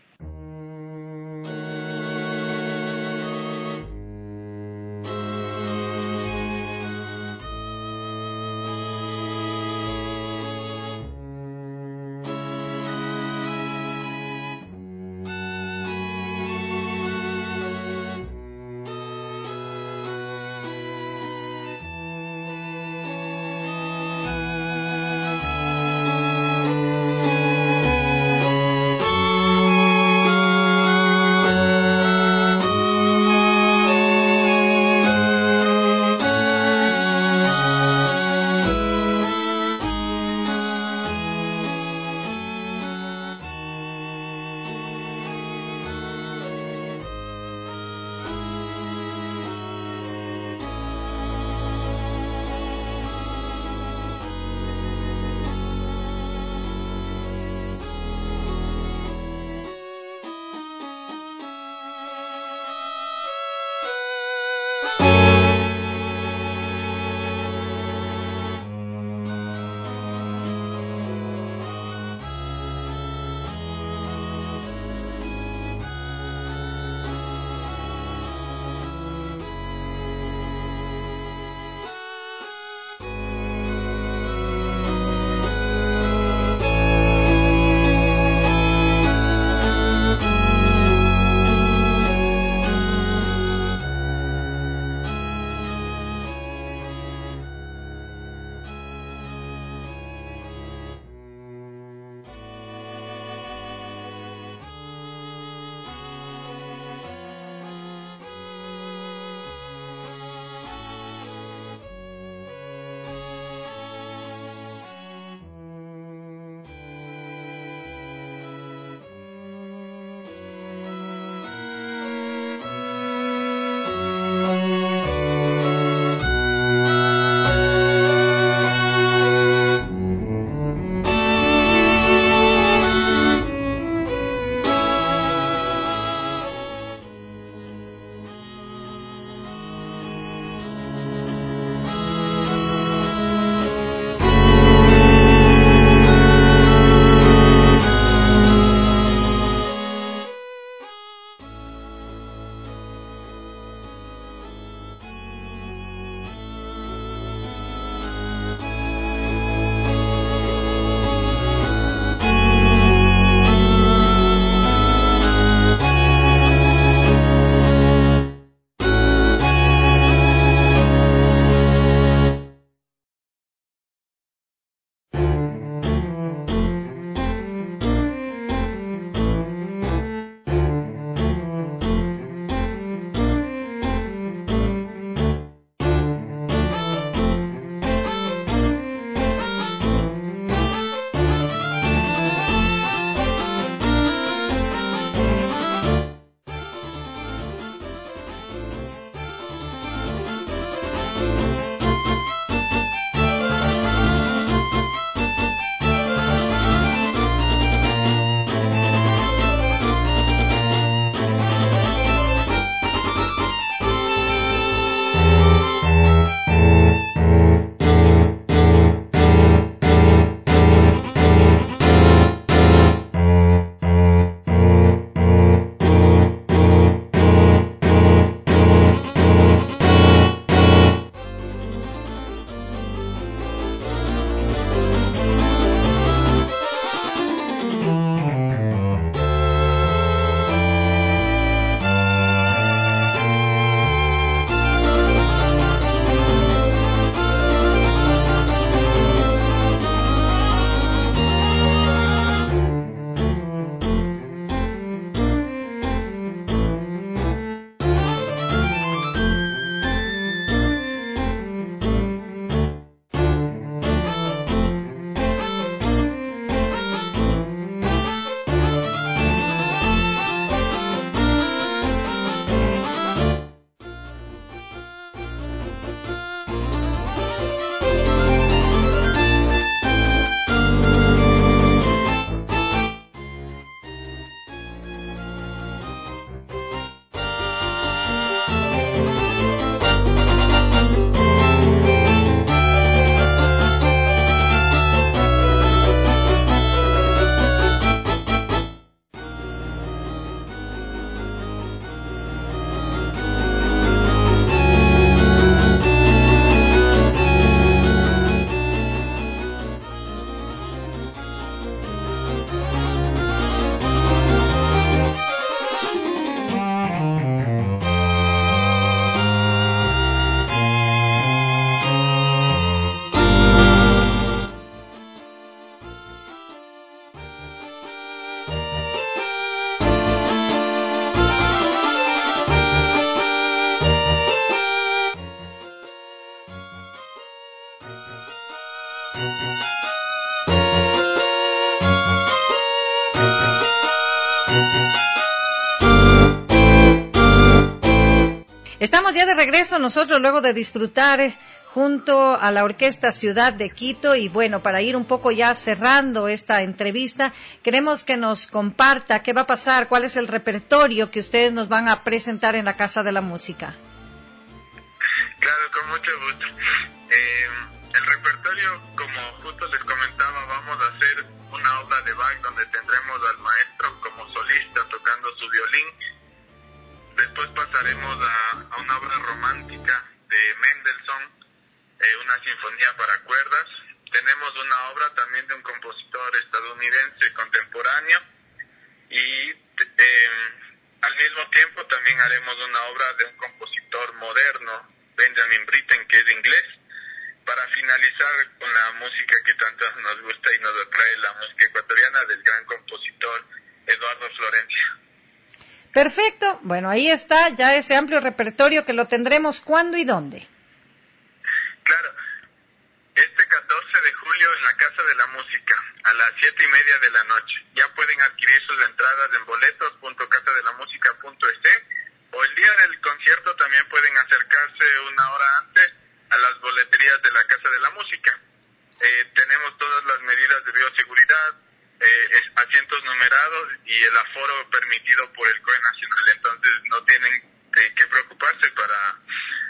Estamos ya de regreso nosotros luego de disfrutar junto a la Orquesta Ciudad de Quito y bueno, para ir un poco ya cerrando esta entrevista, queremos que nos comparta qué va a pasar, cuál es el repertorio que ustedes nos van a presentar en la Casa de la Música. Claro, con mucho gusto. El repertorio, como justo les comentaba, vamos a hacer una obra de Bach donde tendremos al maestro como solista tocando su violín. Después pasaremos a una obra romántica de Mendelssohn, una sinfonía para cuerdas. Tenemos una obra también de un compositor estadounidense contemporáneo y al mismo tiempo también haremos una obra de un compositor moderno, Benjamin Britten, que es inglés, para finalizar con la música que tanto nos gusta y nos atrae, la música ecuatoriana del gran compositor Eduardo Florencia. Perfecto, bueno, ahí está ya ese amplio repertorio que lo tendremos cuándo y dónde. Claro, este 14 de julio en la Casa de la Música, a las 7:30 de la noche. Ya pueden adquirir sus entradas en boletos.casadelamusica.es o el día del concierto también pueden acercarse una hora antes a las boleterías de la Casa de la Música. Tenemos todas las medidas de bioseguridad, asientos numerados y el aforo permitido por el COE Nacional, entonces no tienen que preocuparse para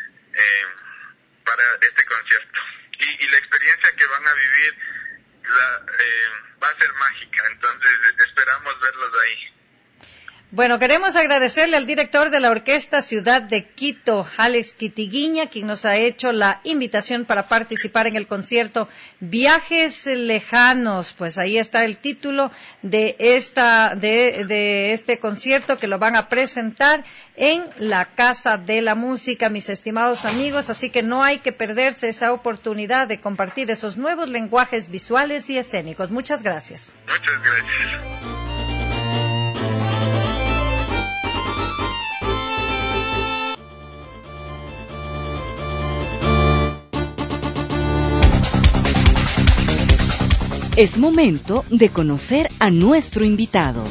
este concierto. Y la experiencia que van a vivir va a ser mágica, entonces esperamos verlos ahí. Bueno, queremos agradecerle al director de la Orquesta Ciudad de Quito, Alex Quitiguiña, quien nos ha hecho la invitación para participar en el concierto Viajes Lejanos. Pues ahí está el título de este concierto que lo van a presentar en la Casa de la Música, mis estimados amigos. Así que no hay que perderse esa oportunidad de compartir esos nuevos lenguajes visuales y escénicos. Muchas gracias. Muchas gracias. Es momento de conocer a nuestro invitado.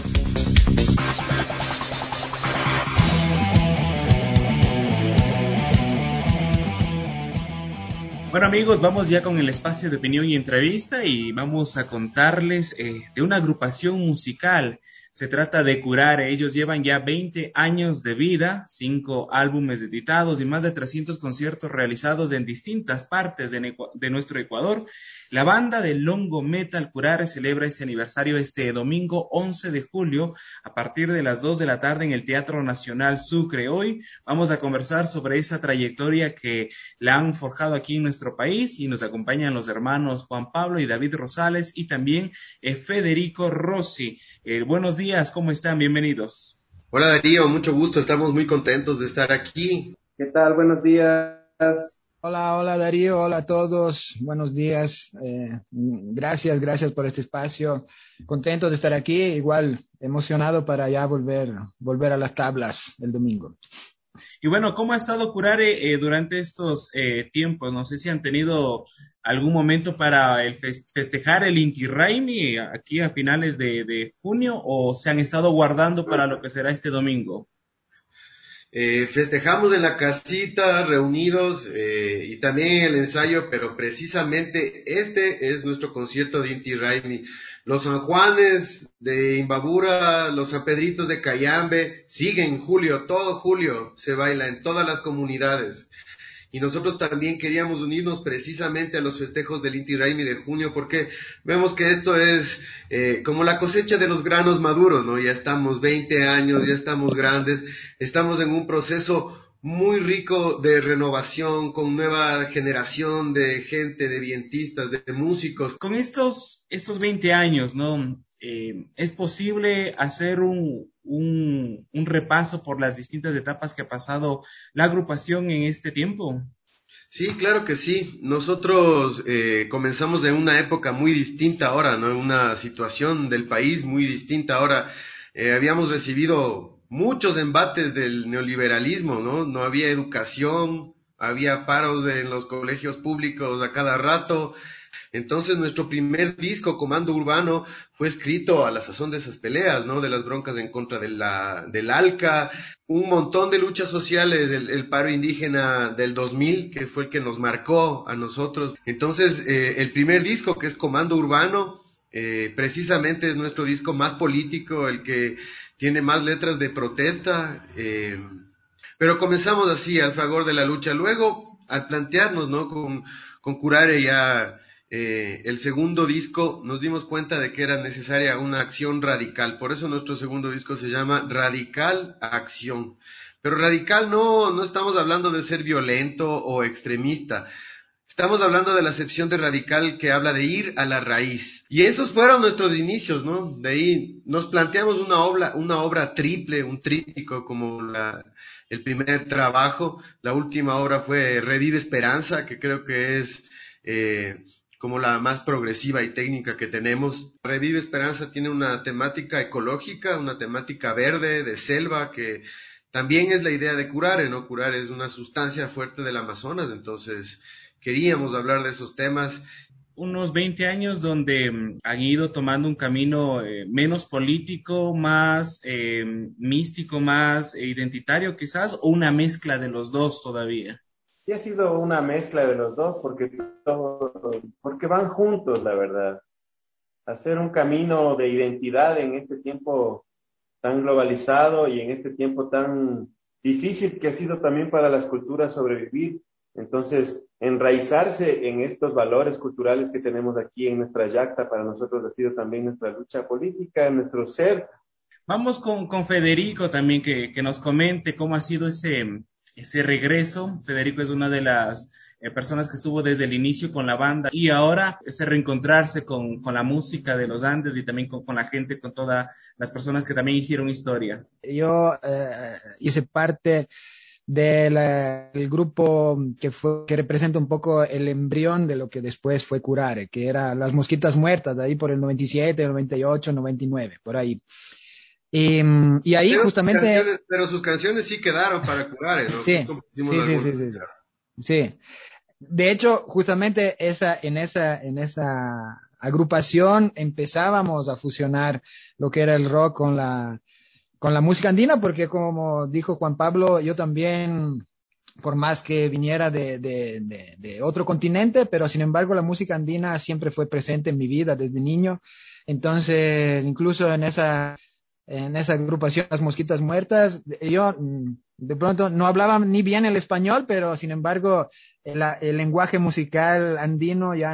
Bueno amigos, vamos ya con el espacio de opinión y entrevista y vamos a contarles de una agrupación musical. Se trata de Curare. Ellos llevan ya 20 años de vida, 5 álbumes editados y más de 300 conciertos realizados en distintas partes de nuestro Ecuador. La banda de Longo Metal Curare celebra este aniversario este domingo 11 de julio a partir de las 2 de la tarde en el Teatro Nacional Sucre. Hoy vamos a conversar sobre esa trayectoria que la han forjado aquí en nuestro país y nos acompañan los hermanos Juan Pablo y David Rosales y también Federico Rossi. Buenos días, ¿cómo están? Bienvenidos. Hola Darío, mucho gusto, estamos muy contentos de estar aquí. ¿Qué tal? Buenos días. Hola Darío, hola a todos, buenos días, gracias por este espacio, contento de estar aquí, igual emocionado para ya volver a las tablas el domingo. Y bueno, ¿cómo ha estado Curare durante estos tiempos? No sé si han tenido algún momento para festejar el Inti Raymi aquí a finales de junio o se han estado guardando para lo que será este domingo. Festejamos en la casita, reunidos y también el ensayo, pero precisamente este es nuestro concierto de Inti Raymi. Los San Juanes de Imbabura, los San Pedritos de Cayambe, siguen julio, todo julio se baila en todas las comunidades. Y nosotros también queríamos unirnos precisamente a los festejos del Inti Raymi de junio, porque vemos que esto es como la cosecha de los granos maduros, ¿no? Ya estamos 20 años, ya estamos grandes, estamos en un proceso muy rico de renovación, con nueva generación de gente, de vientistas, de músicos. Con estos 20 años, ¿no? ¿Es posible hacer un repaso por las distintas etapas que ha pasado la agrupación en este tiempo? Sí, claro que sí. Nosotros comenzamos en una época muy distinta ahora, ¿no? En una situación del país muy distinta ahora. Habíamos recibido muchos embates del neoliberalismo, ¿no? No había educación, había paros en los colegios públicos a cada rato. Entonces nuestro primer disco, Comando Urbano, fue escrito a la sazón de esas peleas, ¿no? De las broncas en contra del ALCA, un montón de luchas sociales, el paro indígena del 2000, que fue el que nos marcó a nosotros. Entonces, el primer disco, que es Comando Urbano, precisamente es nuestro disco más político, el que tiene más letras de protesta, pero comenzamos así, al fragor de la lucha. Luego, al plantearnos, ¿no? Con Curare ya el segundo disco, nos dimos cuenta de que era necesaria una acción radical. Por eso nuestro segundo disco se llama Radical Acción. Pero radical no estamos hablando de ser violento o extremista. Estamos hablando de la acepción de radical que habla de ir a la raíz. Y esos fueron nuestros inicios, ¿no? De ahí nos planteamos una obra triple, un tríptico como el primer trabajo. La última obra fue Revive Esperanza, que creo que es como la más progresiva y técnica que tenemos. Revive Esperanza tiene una temática ecológica, una temática verde, de selva, que también es la idea de Curare, ¿no? Curare es una sustancia fuerte del Amazonas, entonces queríamos hablar de esos temas. Unos 20 años donde han ido tomando un camino menos político, más místico, más identitario quizás, o una mezcla de los dos todavía. Sí, ha sido una mezcla de los dos porque van juntos, la verdad. Hacer un camino de identidad en este tiempo tan globalizado y en este tiempo tan difícil que ha sido también para las culturas sobrevivir. Entonces, enraizarse en estos valores culturales que tenemos aquí en nuestra yacta, para nosotros ha sido también nuestra lucha política, nuestro ser. Vamos con Federico también, que nos comente cómo ha sido ese regreso. Federico es una de las personas que estuvo desde el inicio con la banda y ahora ese reencontrarse con la música de los Andes y también con la gente, con todas las personas que también hicieron historia. Yo hice parte del grupo que representa un poco el embrión de lo que después fue Curare, que era Las Mosquitas Muertas, ahí por el 97, el 98, 99, por ahí. Y ahí pero justamente... Pero sus canciones sí quedaron para Curare, ¿no? Sí, sí. De hecho, justamente en esa agrupación empezábamos a fusionar lo que era el rock con la música andina, porque como dijo Juan Pablo, yo también, por más que viniera de otro continente, pero sin embargo la música andina siempre fue presente en mi vida desde niño. Entonces, incluso en esa agrupación, Las Mosquitas Muertas, yo de pronto no hablaba ni bien el español, pero sin embargo el lenguaje musical andino ya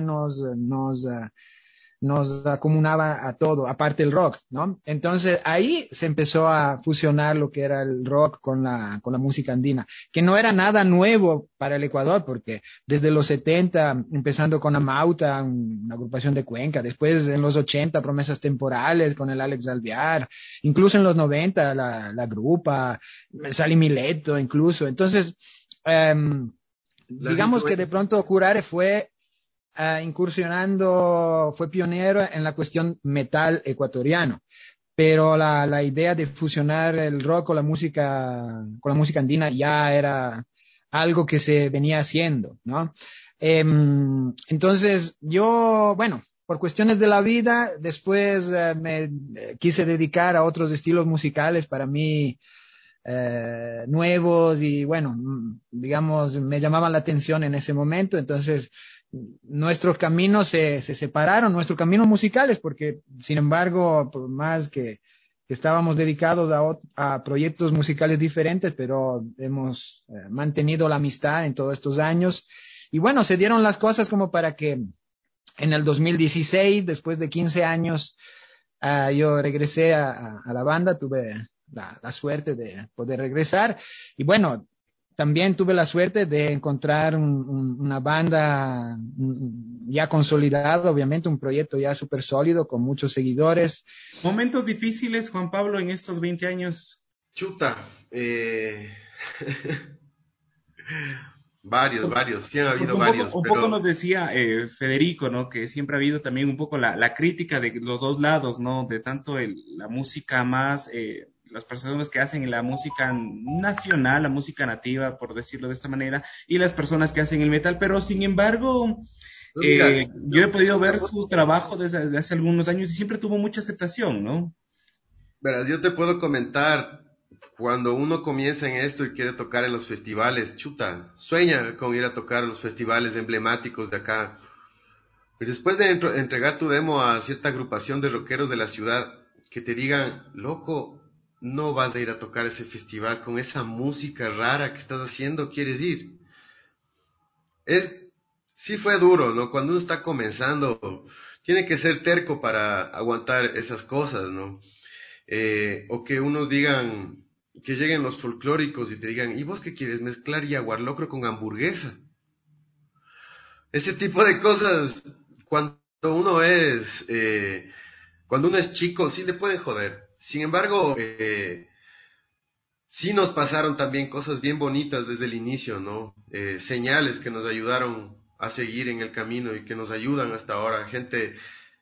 nos acomunaba a todo, aparte el rock, ¿no? Entonces ahí se empezó a fusionar lo que era el rock con la música andina, que no era nada nuevo para el Ecuador, porque desde los 70, empezando con Amauta, una agrupación de Cuenca, después en los 80, Promesas Temporales con el Alex Alvear, incluso en los 90, la Grupa, Sally Mileto, incluso. Entonces, digamos que de pronto Curare fue incursionando, fue pionero en la cuestión metal ecuatoriano, pero la idea de fusionar el rock con la música andina ya era algo que se venía haciendo, ¿no? Entonces yo, bueno, por cuestiones de la vida, después me quise dedicar a otros estilos musicales para mí nuevos y bueno, digamos, me llamaban la atención en ese momento. Entonces nuestros caminos se separaron, nuestros caminos musicales, porque sin embargo, por más que estábamos dedicados a proyectos musicales diferentes, pero hemos mantenido la amistad en todos estos años. Y bueno, se dieron las cosas como para que en el 2016, después de 15 años, yo regresé a la banda, tuve la suerte de poder regresar. Y bueno, también tuve la suerte de encontrar una banda ya consolidada, obviamente un proyecto ya súper sólido, con muchos seguidores. ¿Momentos difíciles, Juan Pablo, en estos 20 años? Chuta. Varios, sí han habido varios. Un poco nos decía Federico, ¿no? Que siempre ha habido también un poco la crítica de los dos lados, ¿no? De tanto la música más... las personas que hacen la música nacional, la música nativa, por decirlo de esta manera, y las personas que hacen el metal, pero sin embargo, yo he podido ver su trabajo desde hace algunos años y siempre tuvo mucha aceptación, ¿no? Verás, yo te puedo comentar, cuando uno comienza en esto y quiere tocar en los festivales, chuta, sueña con ir a tocar a los festivales emblemáticos de acá. Y después de entregar tu demo a cierta agrupación de rockeros de la ciudad, que te digan, loco, no vas a ir a tocar ese festival con esa música rara que estás haciendo, ¿quieres ir? Sí fue duro, ¿no? Cuando uno está comenzando, tiene que ser terco para aguantar esas cosas, ¿no? O que unos digan, que lleguen los folclóricos y te digan, ¿y vos qué quieres? Mezclar yaguarlocro con hamburguesa. Ese tipo de cosas, cuando uno es, cuando uno es chico, sí le pueden joder. Sin embargo, sí nos pasaron también cosas bien bonitas desde el inicio, ¿no? Señales que nos ayudaron a seguir en el camino y que nos ayudan hasta ahora. Gente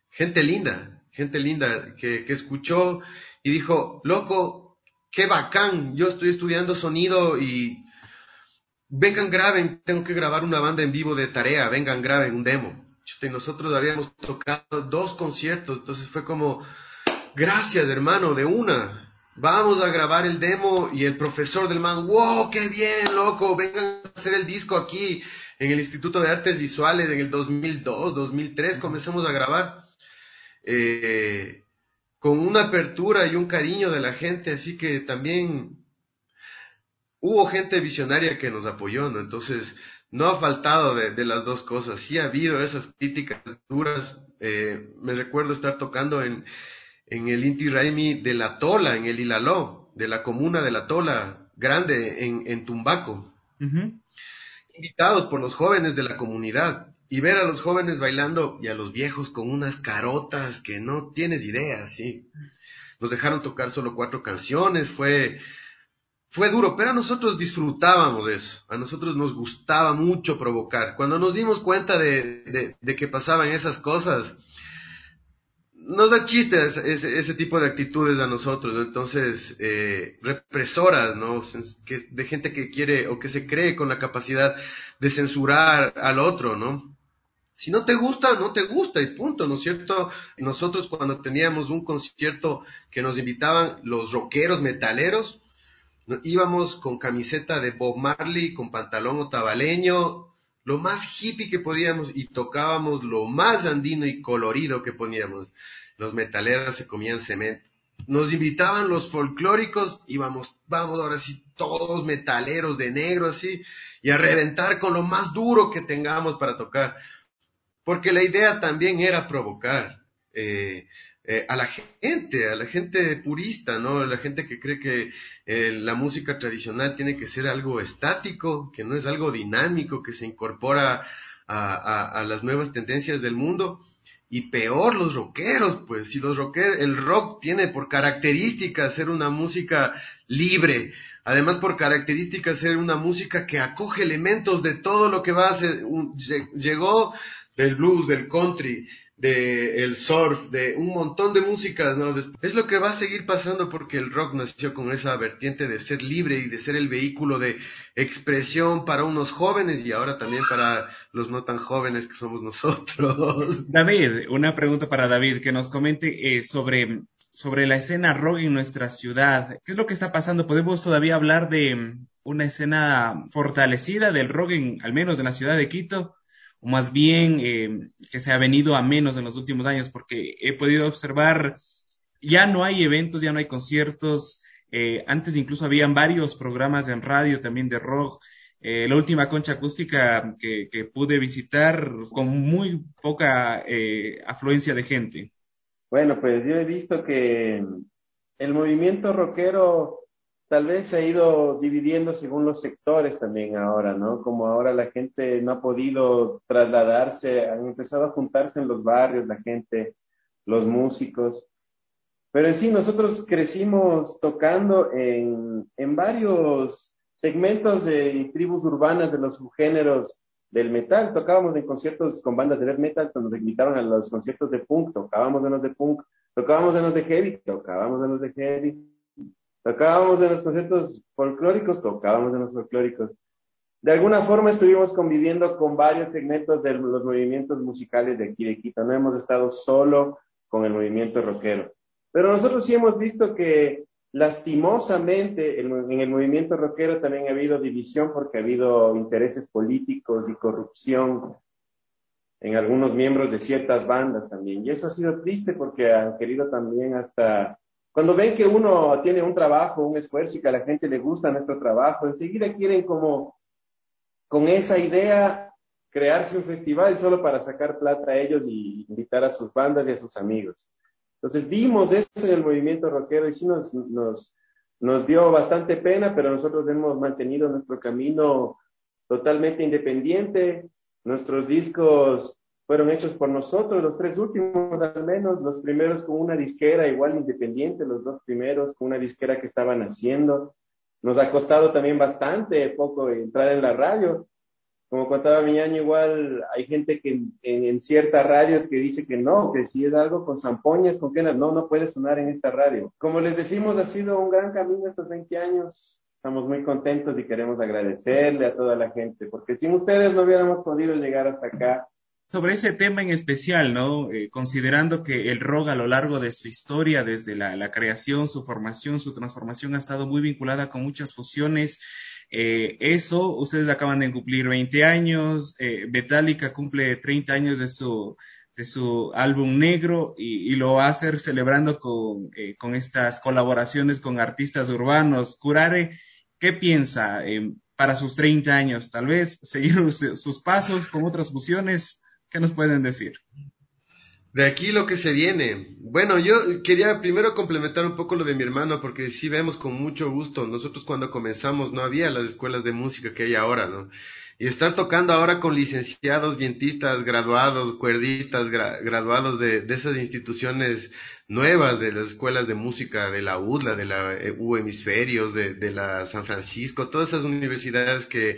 linda que escuchó y dijo, loco, qué bacán, yo estoy estudiando sonido y vengan, graben, tengo que grabar una banda en vivo de tarea, vengan, graben un demo. Y nosotros habíamos tocado 2 conciertos, entonces fue como, gracias hermano, de una. Vamos a grabar el demo y el profesor del man, wow, qué bien, loco, vengan a hacer el disco aquí en el Instituto de Artes Visuales en el 2002, 2003 comenzamos a grabar con una apertura y un cariño de la gente, así que también hubo gente visionaria que nos apoyó, ¿no? Entonces no ha faltado de las dos cosas, sí ha habido esas críticas duras, me recuerdo estar tocando en el Inti Raymi de La Tola, en el Ilaló, de la comuna de La Tola, grande, en Tumbaco. Uh-huh. Invitados por los jóvenes de la comunidad, y ver a los jóvenes bailando y a los viejos con unas carotas que no tienes idea, sí. Nos dejaron tocar solo 4 canciones, fue duro, pero nosotros disfrutábamos de eso, a nosotros nos gustaba mucho provocar. Cuando nos dimos cuenta de que pasaban esas cosas, nos da chiste ese tipo de actitudes a nosotros, ¿no? Entonces, represoras, ¿no? De gente que quiere o que se cree con la capacidad de censurar al otro, ¿no? Si no te gusta, no te gusta y punto, ¿no es cierto? Nosotros cuando teníamos un concierto que nos invitaban los rockeros metaleros, ¿no? Íbamos con camiseta de Bob Marley, con pantalón otavaleño, lo más hippie que podíamos, y tocábamos lo más andino y colorido que poníamos. Los metaleros se comían cemento. Nos invitaban los folclóricos, vamos ahora sí, todos metaleros de negro así, y a reventar con lo más duro que tengamos para tocar. Porque la idea también era provocar a la gente purista, ¿no? La gente que cree que la música tradicional tiene que ser algo estático, que no es algo dinámico, que se incorpora a las nuevas tendencias del mundo. Y peor los rockeros, pues, si el rock tiene por característica ser una música libre, además por característica ser una música que acoge elementos de todo lo que va a ser, llegó del blues, del country, del surf, de un montón de músicas, ¿no? Es lo que va a seguir pasando porque el rock nació con esa vertiente de ser libre y de ser el vehículo de expresión para unos jóvenes y ahora también para los no tan jóvenes que somos nosotros. David, una pregunta para David, que nos comente sobre la escena rock en nuestra ciudad. ¿Qué es lo que está pasando? ¿Podemos todavía hablar de una escena fortalecida del rock al menos en la ciudad de Quito? O más bien que se ha venido a menos en los últimos años, porque he podido observar, ya no hay eventos, ya no hay conciertos, antes incluso habían varios programas en radio también de rock, la última concha acústica que pude visitar con muy poca afluencia de gente. Bueno, pues yo he visto que el movimiento rockero tal vez se ha ido dividiendo según los sectores también ahora, ¿no? Como ahora la gente no ha podido trasladarse, han empezado a juntarse en los barrios, la gente, los músicos. Pero en sí, nosotros crecimos tocando en varios segmentos de tribus urbanas de los subgéneros del metal. Tocábamos en conciertos con bandas de death metal, cuando nos invitaban a los conciertos de punk, tocábamos en los de punk, tocábamos en los de heavy, tocábamos en los de heavy. Tocábamos en los conciertos folclóricos, tocábamos en los folclóricos. de alguna forma estuvimos conviviendo con varios segmentos de los movimientos musicales de aquí de Quito. No hemos estado solo con el movimiento rockero. Pero nosotros sí hemos visto que lastimosamente en el movimiento rockero también ha habido división porque ha habido intereses políticos y corrupción en algunos miembros de ciertas bandas también. Y eso ha sido triste porque han querido también hasta... Cuando ven que uno tiene un trabajo, un esfuerzo y que a la gente le gusta nuestro trabajo, enseguida quieren como con esa idea crearse un festival solo para sacar plata a ellos y invitar a sus bandas y a sus amigos. Entonces vimos eso en el movimiento rockero y sí nos dio bastante pena, pero nosotros hemos mantenido nuestro camino totalmente independiente. Nuestros discos fueron hechos por nosotros, los 3 últimos al menos, los primeros con una disquera igual independiente, los 2 primeros con una disquera que estaban haciendo. Nos ha costado también bastante poco entrar en la radio. Como contaba Miñaño, igual hay gente que en cierta radio que dice que no, que si es algo con zampoñas, con quenas, no puede sonar en esta radio. Como les decimos, ha sido un gran camino estos 20 años. Estamos muy contentos y queremos agradecerle a toda la gente, porque sin ustedes no hubiéramos podido llegar hasta acá. Sobre ese tema en especial, ¿no? Considerando que el rock a lo largo de su historia, desde la creación, su formación, su transformación, ha estado muy vinculada con muchas fusiones. Eso, ustedes acaban de cumplir 20 años, Metallica cumple 30 años de su álbum negro y lo va a hacer celebrando con estas colaboraciones con artistas urbanos. Curare, ¿qué piensa para sus 30 años? Tal vez seguir sus pasos con otras fusiones. ¿Qué nos pueden decir? De aquí lo que se viene. Bueno, yo quería primero complementar un poco lo de mi hermano, porque sí vemos con mucho gusto. Nosotros cuando comenzamos no había las escuelas de música que hay ahora, ¿no? Y estar tocando ahora con licenciados, vientistas, graduados, cuerdistas, graduados de esas instituciones nuevas, de las escuelas de música, de la UDLA, de la U Hemisferios, de la San Francisco, todas esas universidades que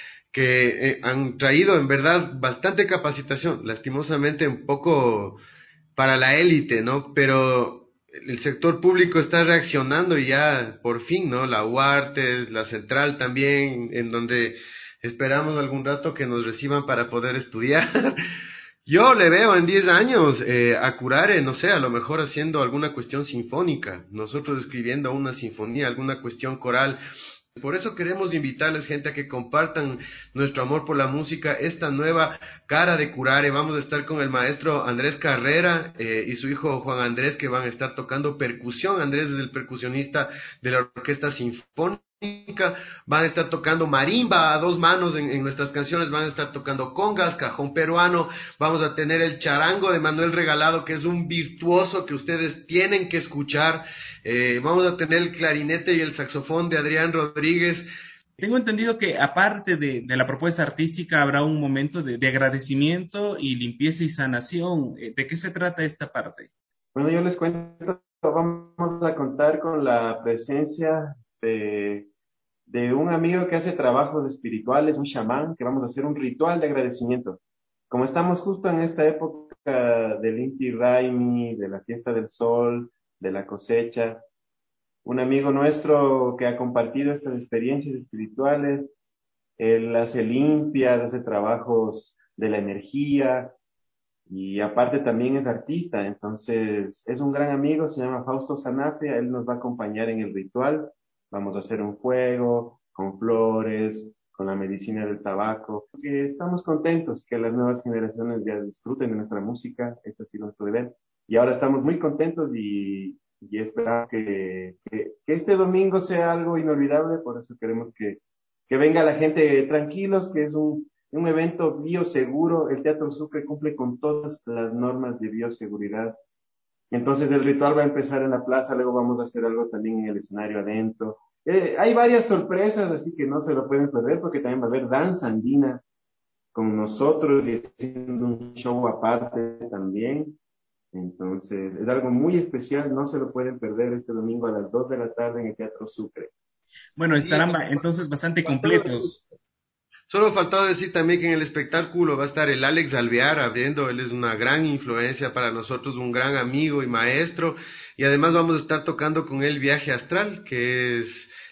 han traído en verdad bastante capacitación, lastimosamente un poco para la élite, ¿no? Pero el sector público está reaccionando y ya por fin, ¿no? La UARTES, la Central también, en donde esperamos algún rato que nos reciban para poder estudiar. Yo le veo en 10 años a Curare, no sé, a lo mejor haciendo alguna cuestión sinfónica, nosotros escribiendo una sinfonía, alguna cuestión coral. Por eso queremos invitarles, gente, a que compartan nuestro amor por la música, esta nueva cara de Curare. Vamos a estar con el maestro Andrés Carrera y su hijo Juan Andrés, que van a estar tocando percusión. Andrés es el percusionista de la Orquesta Sinfónica. Van a estar tocando marimba a 2 manos en nuestras canciones, van a estar tocando congas, cajón peruano, vamos a tener el charango de Manuel Regalado, que es un virtuoso que ustedes tienen que escuchar, vamos a tener el clarinete y el saxofón de Adrián Rodríguez. Tengo entendido que aparte de la propuesta artística habrá un momento de agradecimiento y limpieza y sanación. ¿De qué se trata esta parte? Bueno, yo les cuento, vamos a contar con la presencia de un amigo que hace trabajos espirituales, un chamán, que vamos a hacer un ritual de agradecimiento. Como estamos justo en esta época del Inti Raymi, de la fiesta del sol, de la cosecha, un amigo nuestro que ha compartido estas experiencias espirituales, él hace limpias, hace trabajos de la energía y aparte también es artista, entonces es un gran amigo, se llama Fausto Sanate, él nos va a acompañar en el ritual. Vamos a hacer un fuego con flores, con la medicina del tabaco. Porque estamos contentos que las nuevas generaciones ya disfruten de nuestra música, ese ha sido nuestro deber. Y ahora estamos muy contentos y esperamos que este domingo sea algo inolvidable, por eso queremos que venga la gente tranquilos, que es un evento bioseguro. El Teatro Sucre cumple con todas las normas de bioseguridad. Entonces el ritual va a empezar en la plaza, luego vamos a hacer algo también en el escenario adentro. Hay varias sorpresas, así que no se lo pueden perder porque también va a haber danza andina con nosotros y haciendo un show aparte también. Entonces es algo muy especial, no se lo pueden perder este domingo a las 2 de la tarde en el Teatro Sucre. Bueno, estarán entonces bastante completos. Solo faltaba decir también que en el espectáculo va a estar el Alex Alvear abriendo, él es una gran influencia para nosotros, un gran amigo y maestro, y además vamos a estar tocando con él Viaje Astral, que es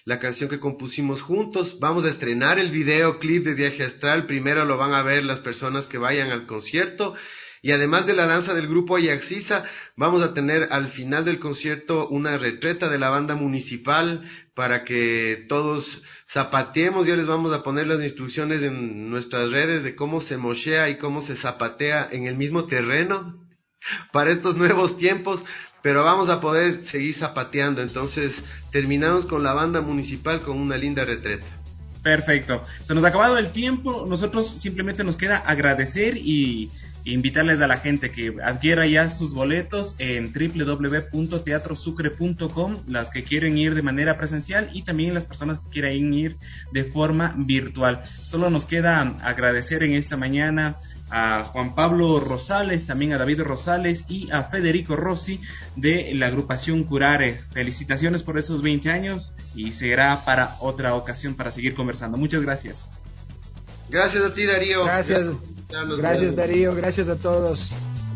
la canción que compusimos juntos. Vamos a estrenar el videoclip de Viaje Astral. Primero lo van a ver las personas que vayan al concierto. Y además de la danza del grupo Ayaxisa, vamos a tener al final del concierto una retreta de la banda municipal para que todos zapateemos. Ya les vamos a poner las instrucciones en nuestras redes de cómo se mochea y cómo se zapatea en el mismo terreno para estos nuevos tiempos, pero vamos a poder seguir zapateando. Entonces terminamos con la banda municipal con una linda retreta. Perfecto, se nos ha acabado el tiempo. Nosotros simplemente nos queda agradecer y invitarles a la gente que adquiera ya sus boletos en www.teatrosucre.com, las que quieren ir de manera presencial y también las personas que quieran ir de forma virtual. Solo nos queda agradecer en esta mañana a Juan Pablo Rosales, también a David Rosales y a Federico Rossi de la agrupación Curare. Felicitaciones por esos 20 años y será para otra ocasión para seguir conversando. Muchas gracias. Gracias a ti, Darío. Gracias Darío, gracias a todos.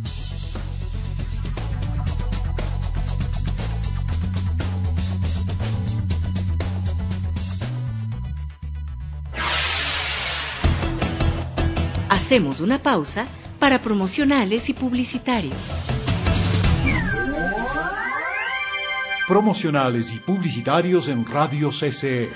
Hacemos una pausa para promocionales y publicitarios. Promocionales y publicitarios en Radio CCE.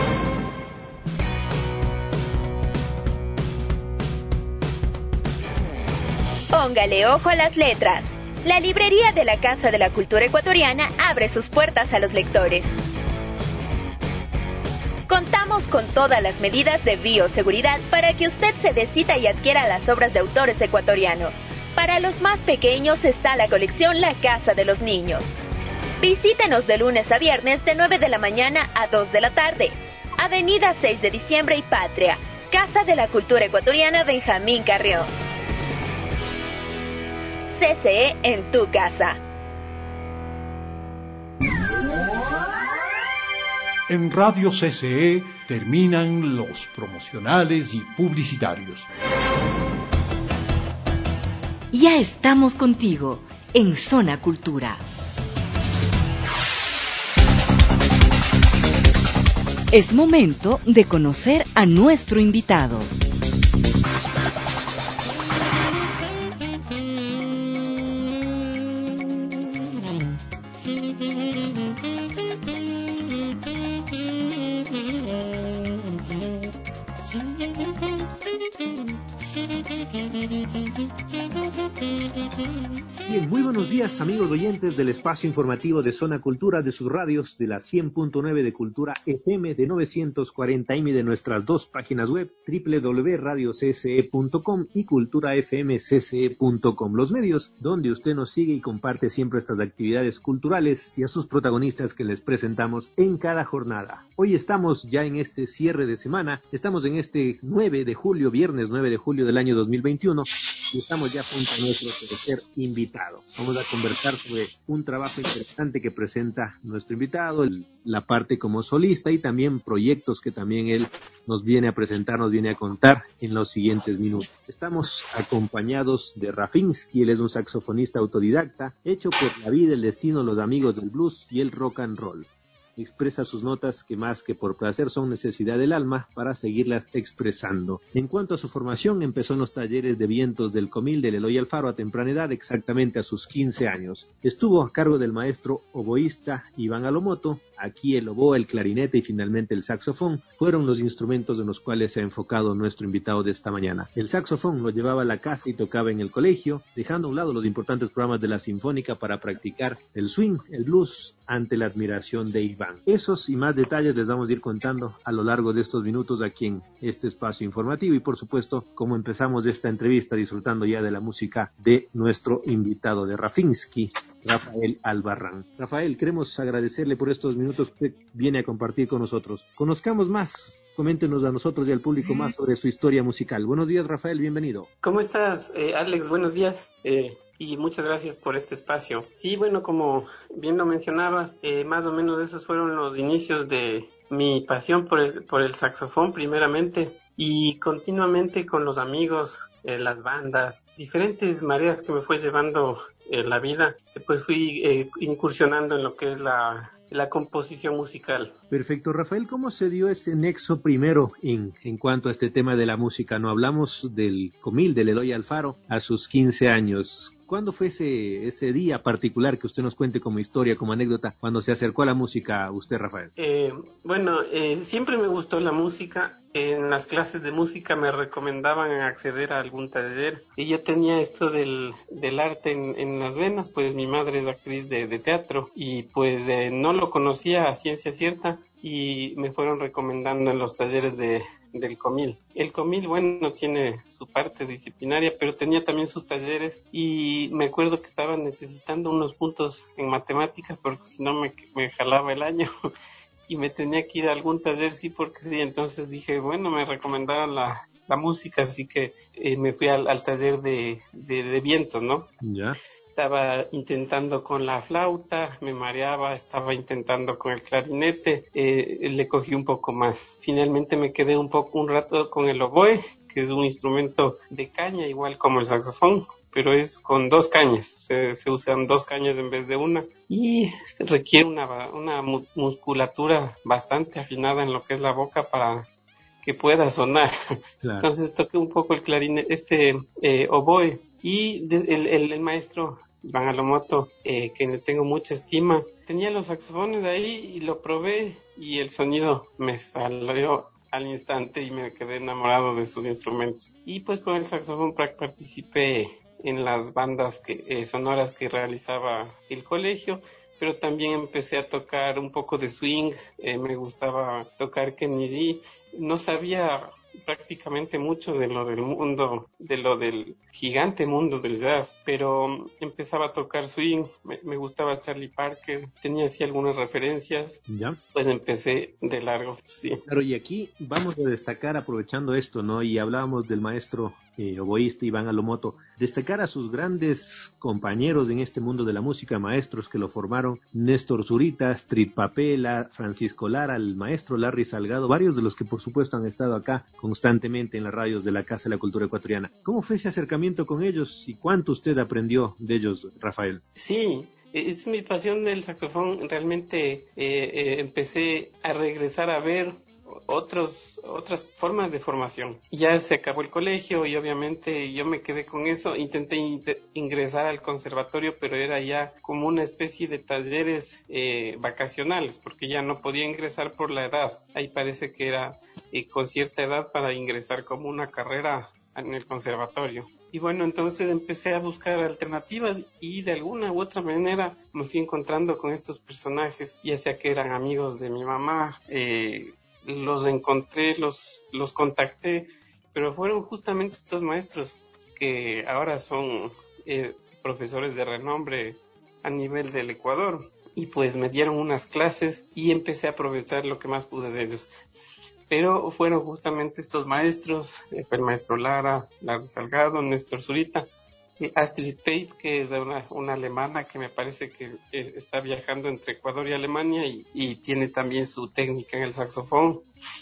Póngale ojo a las letras. La librería de la Casa de la Cultura Ecuatoriana abre sus puertas a los lectores. Contamos con todas las medidas de bioseguridad para que usted se decida y adquiera las obras de autores ecuatorianos. Para los más pequeños está la colección La Casa de los Niños. Visítenos de lunes a viernes de 9 de la mañana a 2 de la tarde. Avenida 6 de Diciembre y Patria. Casa de la Cultura Ecuatoriana Benjamín Carrión. CCE en tu casa. En Radio CCE terminan los promocionales y publicitarios. Ya estamos contigo en Zona Cultura. Es momento de conocer a nuestro invitado. Bien, muy buenos días amigos oyentes del espacio informativo de Zona Cultura de sus radios de la 100.9 de Cultura FM, de 940 m de nuestras dos páginas web www.radiocce.com y culturafmcce.com, los medios donde usted nos sigue y comparte siempre estas actividades culturales y a sus protagonistas que les presentamos en cada jornada. Hoy estamos ya en este cierre de semana, estamos en este 9 de julio, viernes 9 de julio del año 2021 y estamos ya junto a nuestro tercer invitado. Vamos a conversar sobre un trabajo interesante que presenta nuestro invitado, la parte como solista y también proyectos que también él nos viene a presentar, nos viene a contar en los siguientes minutos. Estamos acompañados de Rafinsky, él es un saxofonista autodidacta, hecho por la vida, el destino, los amigos del blues y el rock and roll. Expresa sus notas que más que por placer son necesidad del alma para seguirlas expresando. En cuanto a su formación, empezó en los talleres de vientos del Comil del Eloy Alfaro a temprana edad, exactamente a sus 15 años. Estuvo a cargo del maestro oboísta Iván Alomoto. Aquí el oboe, el clarinete y finalmente el saxofón fueron los instrumentos en los cuales se ha enfocado nuestro invitado de esta mañana. El saxofón lo llevaba a la casa y tocaba en el colegio, dejando a un lado los importantes programas de la Sinfónica para practicar el swing, el blues, ante la admiración de Iván. Esos y más detalles les vamos a ir contando a lo largo de estos minutos aquí en este espacio informativo y por supuesto como empezamos esta entrevista disfrutando ya de la música de nuestro invitado de Rafinsky, Rafael Albarrán. Rafael, queremos agradecerle por estos minutos que usted viene a compartir con nosotros. Conozcamos más, coméntenos a nosotros y al público más sobre su historia musical. Buenos días, Rafael, bienvenido. ¿Cómo estás, Alex? Buenos días. Y muchas gracias por este espacio. Sí, bueno, como bien lo mencionabas, más o menos esos fueron los inicios de mi pasión por el saxofón primeramente y continuamente con los amigos, las bandas, diferentes mareas que me fue llevando la vida. Pues fui incursionando en lo que es la la composición musical. Perfecto. Rafael, ¿cómo se dio ese nexo primero en cuanto a este tema de la música? No hablamos del Comil, del Eloy Alfaro, a sus 15 años. ¿Cuándo fue ese día particular que usted nos cuente como historia, como anécdota, cuando se acercó a la música usted, Rafael? Siempre me gustó la música. En las clases de música me recomendaban acceder a algún taller y yo tenía esto del arte en las venas, pues mi madre es actriz de teatro y pues no lo conocía a ciencia cierta y me fueron recomendando en los talleres del Comil. El Comil, bueno, tiene su parte disciplinaria, pero tenía también sus talleres y me acuerdo que estaba necesitando unos puntos en matemáticas porque si no me jalaba el año. Y me tenía que ir a algún taller, sí, porque sí. Entonces dije, bueno, me recomendaron la música, así que me fui al taller de viento, ¿no? Ya. Estaba intentando con la flauta, me mareaba, estaba intentando con el clarinete, le cogí un poco más. Finalmente me quedé un rato con el oboe, que es un instrumento de caña, igual como el saxofón, pero es con 2 cañas, se usan 2 cañas en vez de una y requiere una musculatura bastante afinada en lo que es la boca para que pueda sonar. Claro. Entonces toqué un poco el clarinete, oboe y el maestro Iván Alomoto, que le tengo mucha estima, tenía los saxofones ahí y lo probé y el sonido me salió al instante y me quedé enamorado de sus instrumentos. Y pues con el saxofón participé en las bandas sonoras que realizaba el colegio, pero también empecé a tocar un poco de swing, me gustaba tocar Kenny G. No sabía prácticamente mucho de lo del mundo, de lo del gigante mundo del jazz, pero empezaba a tocar swing, me gustaba Charlie Parker, tenía así algunas referencias, ¿ya? Pues empecé de largo, sí. Claro, y aquí vamos a destacar, aprovechando esto, ¿no? Y hablábamos del maestro oboísta Iván Alomoto, destacar a sus grandes compañeros en este mundo de la música, maestros que lo formaron, Néstor Zurita, Astrid Papela, Francisco Lara, el maestro Larry Salgado, varios de los que por supuesto han estado acá constantemente en las radios de la Casa de la Cultura Ecuatoriana. ¿Cómo fue ese acercamiento con ellos y cuánto usted aprendió de ellos, Rafael? Sí, es mi pasión del saxofón. Realmente empecé a regresar a ver otras formas de formación. Ya se acabó el colegio y obviamente yo me quedé con eso. Intenté ingresar al conservatorio, pero era ya como una especie de talleres vacacionales, porque ya no podía ingresar por la edad. Ahí parece que era con cierta edad para ingresar como una carrera en el conservatorio. Y bueno, entonces empecé a buscar alternativas y de alguna u otra manera me fui encontrando con estos personajes, ya sea que eran amigos de mi mamá, los encontré, los contacté, pero fueron justamente estos maestros que ahora son profesores de renombre a nivel del Ecuador, y pues me dieron unas clases y empecé a aprovechar lo que más pude de ellos. Pero fueron justamente estos maestros, fue el maestro Lara Salgado, Néstor Zurita, Astrid Pape, que es una alemana que me parece que está viajando entre Ecuador y Alemania y tiene también su técnica en el saxofón.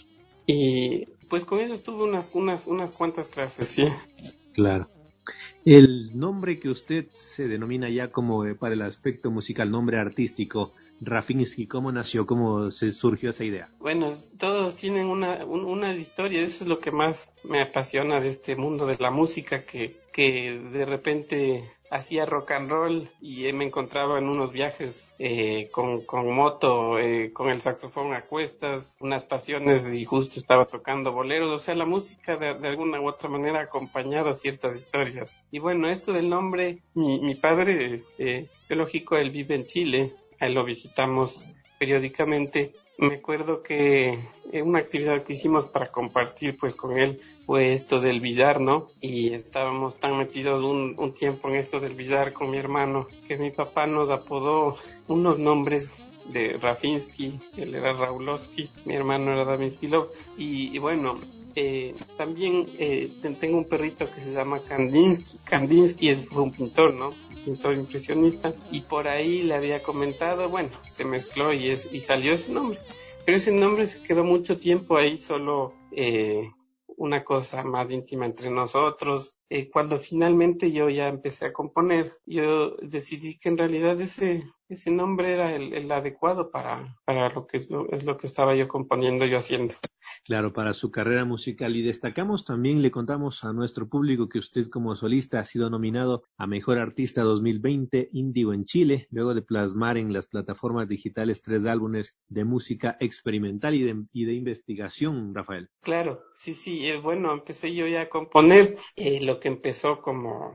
Y pues con ellos tuve unas cuantas clases, sí. Claro. El nombre que usted se denomina ya como para el aspecto musical, nombre artístico, Rafinsky, ¿cómo nació? ¿Cómo se surgió esa idea? Bueno, todos tienen una historia, eso es lo que más me apasiona de este mundo de la música, que de repente hacía rock and roll y me encontraba en unos viajes con moto, con el saxofón a cuestas, unas pasiones y justo estaba tocando boleros, o sea, la música de alguna u otra manera ha acompañado ciertas historias. Y bueno, esto del nombre, mi padre biológico, él vive en Chile, a él lo visitamos periódicamente. Me acuerdo que una actividad que hicimos para compartir pues con él fue esto del billar, ¿no? Y estábamos tan metidos un tiempo en esto del billar con mi hermano que mi papá nos apodó unos nombres de Rafinsky, él era Raulowski, mi hermano era Damiskilov, y bueno, también tengo un perrito que se llama Kandinsky. Kandinsky fue un pintor, ¿no? Pintor impresionista, y por ahí le había comentado, bueno, se mezcló y salió ese nombre, pero ese nombre se quedó mucho tiempo ahí, solo una cosa más íntima entre nosotros. cuando finalmente yo ya empecé a componer, yo decidí que en realidad ese nombre era el adecuado para lo que es lo que estaba yo componiendo, yo haciendo. Claro, para su carrera musical. Y destacamos también, le contamos a nuestro público que usted como solista ha sido nominado a Mejor Artista 2020 Índigo en Chile, luego de plasmar en las plataformas digitales 3 álbumes de música experimental y de investigación, Rafael. Claro, sí, bueno, empecé yo ya a componer, lo que empezó como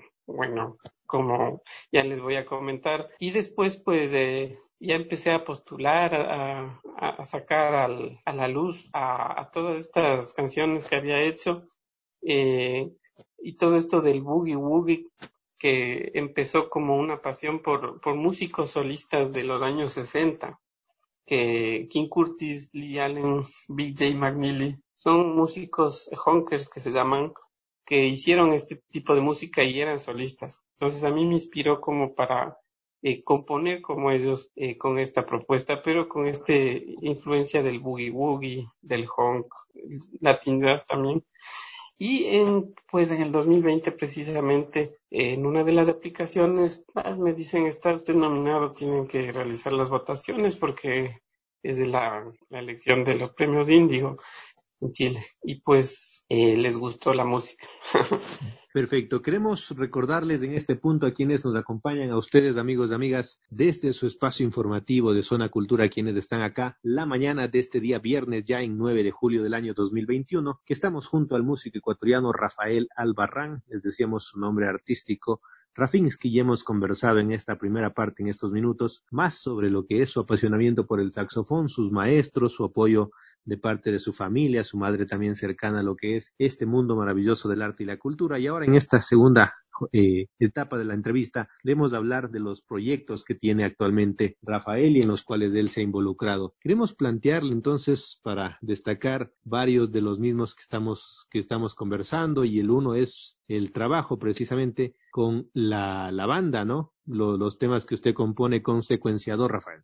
ya les voy a comentar, y después pues ya empecé a postular, a sacar a la luz a todas estas canciones que había hecho, y todo esto del boogie woogie, que empezó como una pasión por músicos solistas de los años 60, que King Curtis, Lee Allen, Big J. McNeely, son músicos honkers que se llaman, que hicieron este tipo de música y eran solistas. Entonces a mí me inspiró como para componer como ellos, con esta propuesta, pero con influencia del boogie woogie, del honk, latin jazz también. Y pues en el 2020 precisamente, en una de las aplicaciones me dicen: está usted nominado, tienen que realizar las votaciones porque es de la elección de los premios Índigo en Chile. Y pues les gustó la música. Perfecto. Queremos recordarles en este punto a quienes nos acompañan, a ustedes, amigos y amigas, desde su espacio informativo de Zona Cultura, quienes están acá la mañana de este día viernes, ya en 9 de julio del año 2021, que estamos junto al músico ecuatoriano Rafael Albarrán, les decíamos su nombre artístico, Rafinsky, y hemos conversado en esta primera parte, en estos minutos, más sobre lo que es su apasionamiento por el saxofón, sus maestros, su apoyo de parte de su familia, su madre también cercana a lo que es este mundo maravilloso del arte y la cultura. Y ahora en esta segunda etapa de la entrevista debemos hablar de los proyectos que tiene actualmente Rafael y en los cuales él se ha involucrado. Queremos plantearle entonces, para destacar varios de los mismos que estamos conversando, y el uno es el trabajo precisamente con la banda, ¿no? Los temas que usted compone con Secuenciador, Rafael.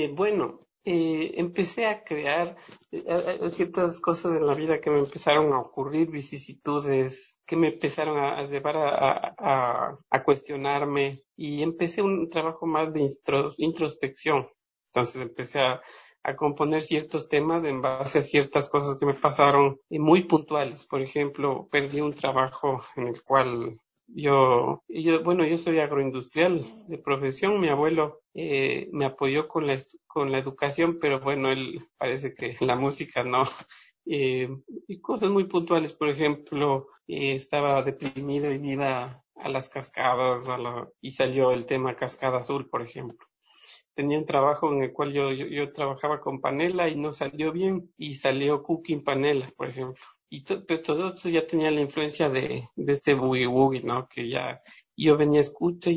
Empecé a crear ciertas cosas en la vida que me empezaron a ocurrir, vicisitudes que me empezaron a llevar a cuestionarme, y empecé un trabajo más de introspección. Entonces empecé a componer ciertos temas en base a ciertas cosas que me pasaron, muy puntuales. Por ejemplo, perdí un trabajo en el cual yo soy agroindustrial de profesión. Mi abuelo me apoyó con la educación, pero bueno, él parece que la música no. Y cosas muy puntuales, por ejemplo, estaba deprimido y iba a las cascadas, y salió el tema Cascada Azul, por ejemplo. Tenía un trabajo en el cual yo trabajaba con panela y no salió bien, y salió cooking panela, por ejemplo. Pero todo esto ya tenía la influencia de este boogie woogie, ¿no? Que ya yo venía escucha.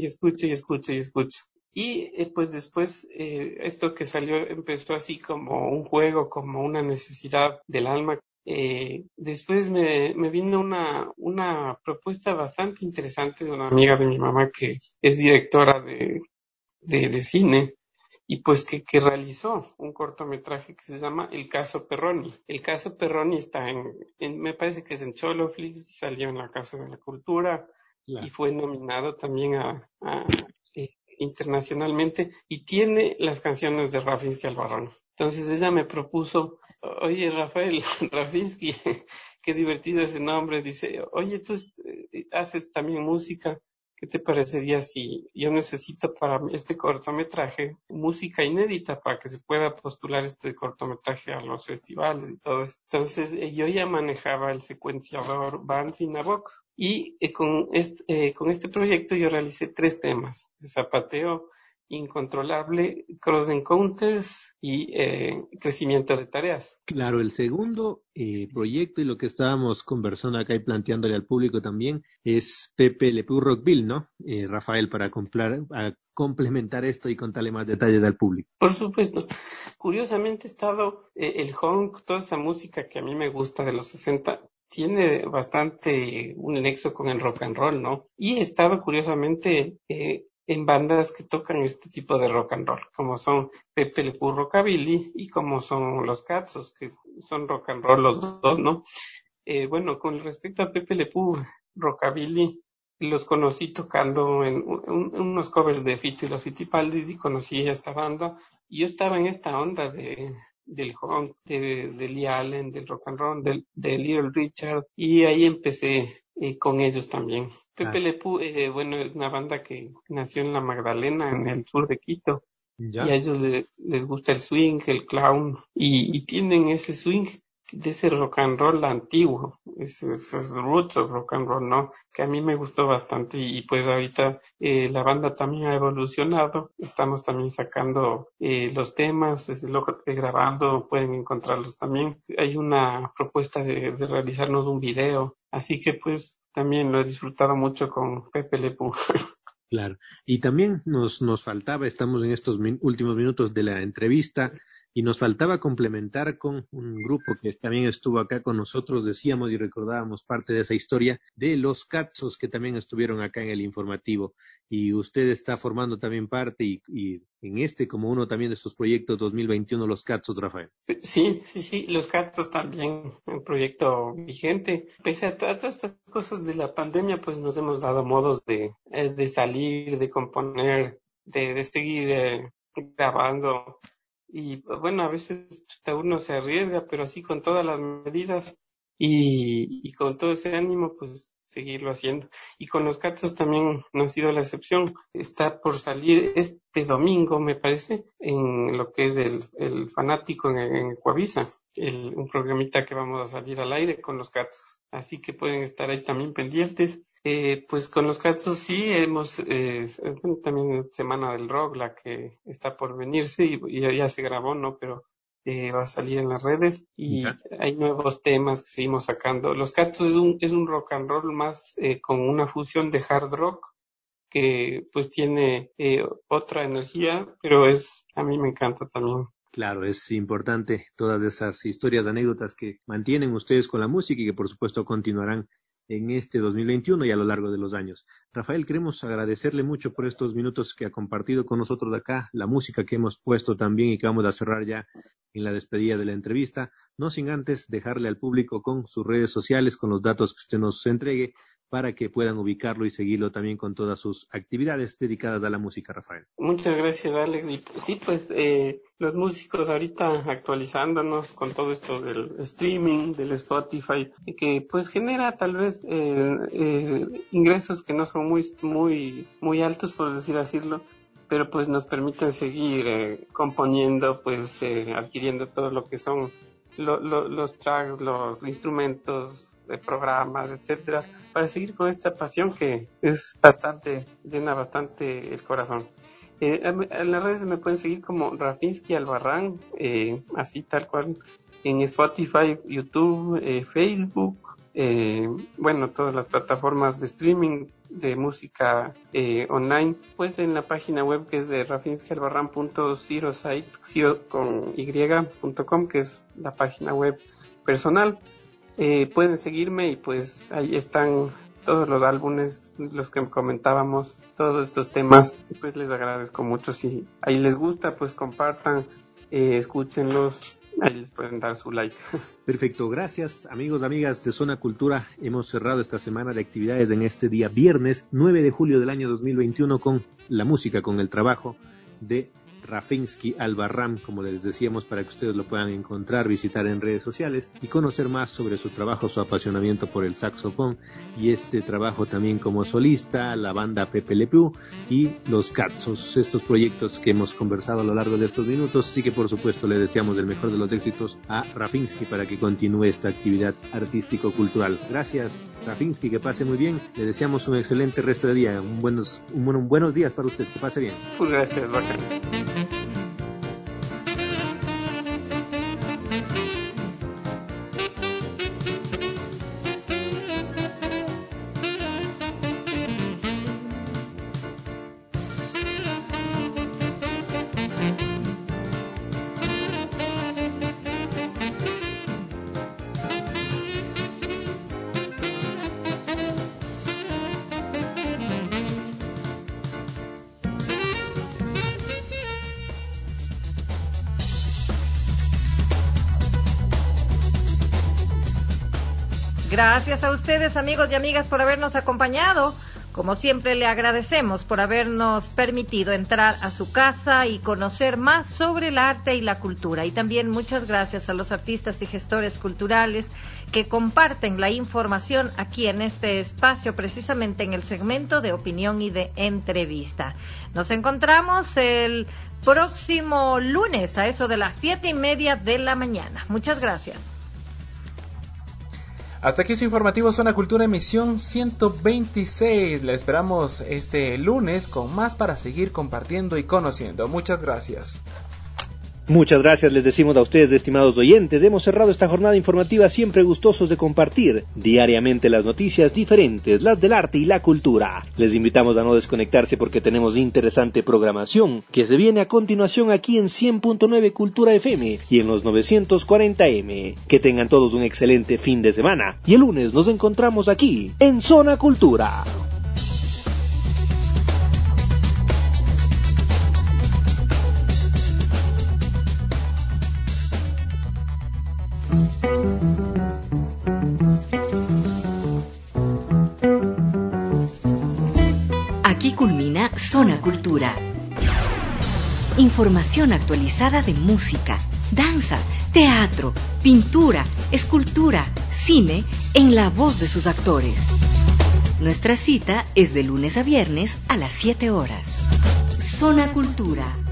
Y pues después esto que salió empezó así como un juego, como una necesidad del alma. Después me vino una propuesta bastante interesante de una amiga de mi mamá que es directora de cine, y pues que realizó un cortometraje que se llama El Caso Perroni. El Caso Perroni está me parece que es en Choloflix, salió en la Casa de la Cultura, y fue nominado también internacionalmente, y tiene las canciones de Rafinsky Albarrán. Entonces ella me propuso: oye, Rafael, Rafinsky, qué divertido ese nombre. Dice: oye, tú haces también música, ¿qué te parecería si yo necesito para este cortometraje música inédita para que se pueda postular este cortometraje a los festivales y todo eso? Entonces yo ya manejaba el secuenciador Bands in a Box, y con este proyecto yo realicé 3 temas: Zapateo, Incontrolable, Cross Encounters y Crecimiento de Tareas. Claro, el segundo proyecto, y lo que estábamos conversando acá y planteándole al público también, es Pepe Le Pew Rockville, ¿no? Rafael, para complementar esto y contarle más detalles al público. Por supuesto. Curiosamente he estado, el honk, toda esa música que a mí me gusta de los 60, tiene bastante un nexo con el rock and roll, ¿no? Y he estado curiosamente en bandas que tocan este tipo de rock and roll, como son Pepe Le Pew Rockabilly y como son los Katsos, que son rock and roll los dos, ¿no? Bueno, con respecto a Pepe Le Pew, rockabilly. Los conocí tocando en unos covers de Fito y los Fitipaldis y conocí a esta banda. Y yo estaba en esta onda del punk, de Lee Allen, del rock and roll, de Little Richard, y ahí empecé con ellos también. Pepe Le Pew, bueno, es una banda que nació en La Magdalena, en el sur de Quito. ¿Ya? Y a ellos les gusta el swing, el clown, y tienen ese swing de ese rock and roll antiguo, esos roots of rock and roll, ¿no? Que a mí me gustó bastante y pues ahorita la banda también ha evolucionado, estamos también sacando los temas, grabando, pueden encontrarlos también. Hay una propuesta de realizarnos un video, así que pues también lo he disfrutado mucho con Pepe Le Pew. Claro. Y también nos faltaba, estamos en estos últimos minutos de la entrevista, y nos faltaba complementar con un grupo que también estuvo acá con nosotros, decíamos y recordábamos parte de esa historia, de los Katsos, que también estuvieron acá en el informativo. Y usted está formando también parte, y en como uno también de sus proyectos 2021, los Katsos, Rafael. Sí, los Katsos también, un proyecto vigente. Pese a todas estas cosas de la pandemia, pues nos hemos dado modos de salir, de componer, de seguir grabando. Y bueno, a veces uno se arriesga, pero así con todas las medidas y con todo ese ánimo, pues seguirlo haciendo. Y con los Katsos también no ha sido la excepción. Está por salir este domingo, me parece, en lo que es el Fanático en Ecuavisa, un programita que vamos a salir al aire con los Katsos. Así que pueden estar ahí también pendientes. Pues con los Katsos sí hemos también Semana del Rock, la que está por venirse y ya se grabó, ¿no? Pero va a salir en las redes y hay nuevos temas que seguimos sacando. Los Katsos es un rock and roll más con una fusión de hard rock que pues tiene otra energía, pero a mí me encanta también. Claro, es importante todas esas historias, anécdotas que mantienen ustedes con la música y que por supuesto continuarán en este 2021 y a lo largo de los años. Rafael, queremos agradecerle mucho por estos minutos que ha compartido con nosotros de acá, la música que hemos puesto también y que vamos a cerrar ya en la despedida de la entrevista, no sin antes dejarle al público con sus redes sociales, con los datos que usted nos entregue, para que puedan ubicarlo y seguirlo también con todas sus actividades dedicadas a la música, Rafael. Muchas gracias, Alex. Y sí, pues los músicos ahorita actualizándonos con todo esto del streaming, del Spotify, que pues genera tal vez ingresos que no son muy altos, por decirlo, pero pues nos permiten seguir componiendo, pues adquiriendo todo lo que son los tracks, los instrumentos, de programas, etcétera, para seguir con esta pasión que es llena bastante el corazón. En las redes me pueden seguir como Rafinsky Albarrán, así tal cual, en Spotify, YouTube, Facebook, bueno, todas las plataformas de streaming de música online, pues en la página web que es de rafinskyalbarran.com, que es la página web personal. Pueden seguirme y pues ahí están todos los álbumes, los que comentábamos, todos estos temas, y pues les agradezco mucho. Si ahí les gusta, pues compartan, escúchenlos, ahí les pueden dar su like. Perfecto, gracias amigos, amigas de Zona Cultura. Hemos cerrado esta semana de actividades en este día viernes 9 de julio del año 2021 con la música, con el trabajo de Rafinsky Albarrán, como les decíamos, para que ustedes lo puedan encontrar, visitar en redes sociales y conocer más sobre su trabajo, su apasionamiento por el saxofón y este trabajo también como solista, la banda Pepe Le Pew y los Katsos, estos proyectos que hemos conversado a lo largo de estos minutos. Sí que por supuesto le deseamos el mejor de los éxitos a Rafinsky para que continúe esta actividad artístico-cultural. Gracias Rafinsky, que pase muy bien, le deseamos un excelente resto de día, buenos días para usted, que pase bien. Pues gracias, bacán. Gracias a ustedes, amigos y amigas, por habernos acompañado. Como siempre, le agradecemos por habernos permitido entrar a su casa y conocer más sobre el arte y la cultura. Y también muchas gracias a los artistas y gestores culturales que comparten la información aquí en este espacio, precisamente en el segmento de opinión y de entrevista. Nos encontramos el próximo lunes a eso de las 7:30 de la mañana. Muchas gracias. Hasta aquí su informativo Zona Cultura, emisión 126. Le esperamos este lunes con más para seguir compartiendo y conociendo. Muchas gracias. Muchas gracias les decimos a ustedes, estimados oyentes. Hemos cerrado esta jornada informativa siempre gustosos de compartir diariamente las noticias diferentes, las del arte y la cultura. Les invitamos a no desconectarse porque tenemos interesante programación que se viene a continuación aquí en 100.9 Cultura FM y en los 940M. Que tengan todos un excelente fin de semana y el lunes nos encontramos aquí en Zona Cultura. Aquí culmina Zona Cultura. Información actualizada de música, danza, teatro, pintura, escultura, cine, en la voz de sus actores. Nuestra cita es de lunes a viernes a las 7 horas. Zona Cultura.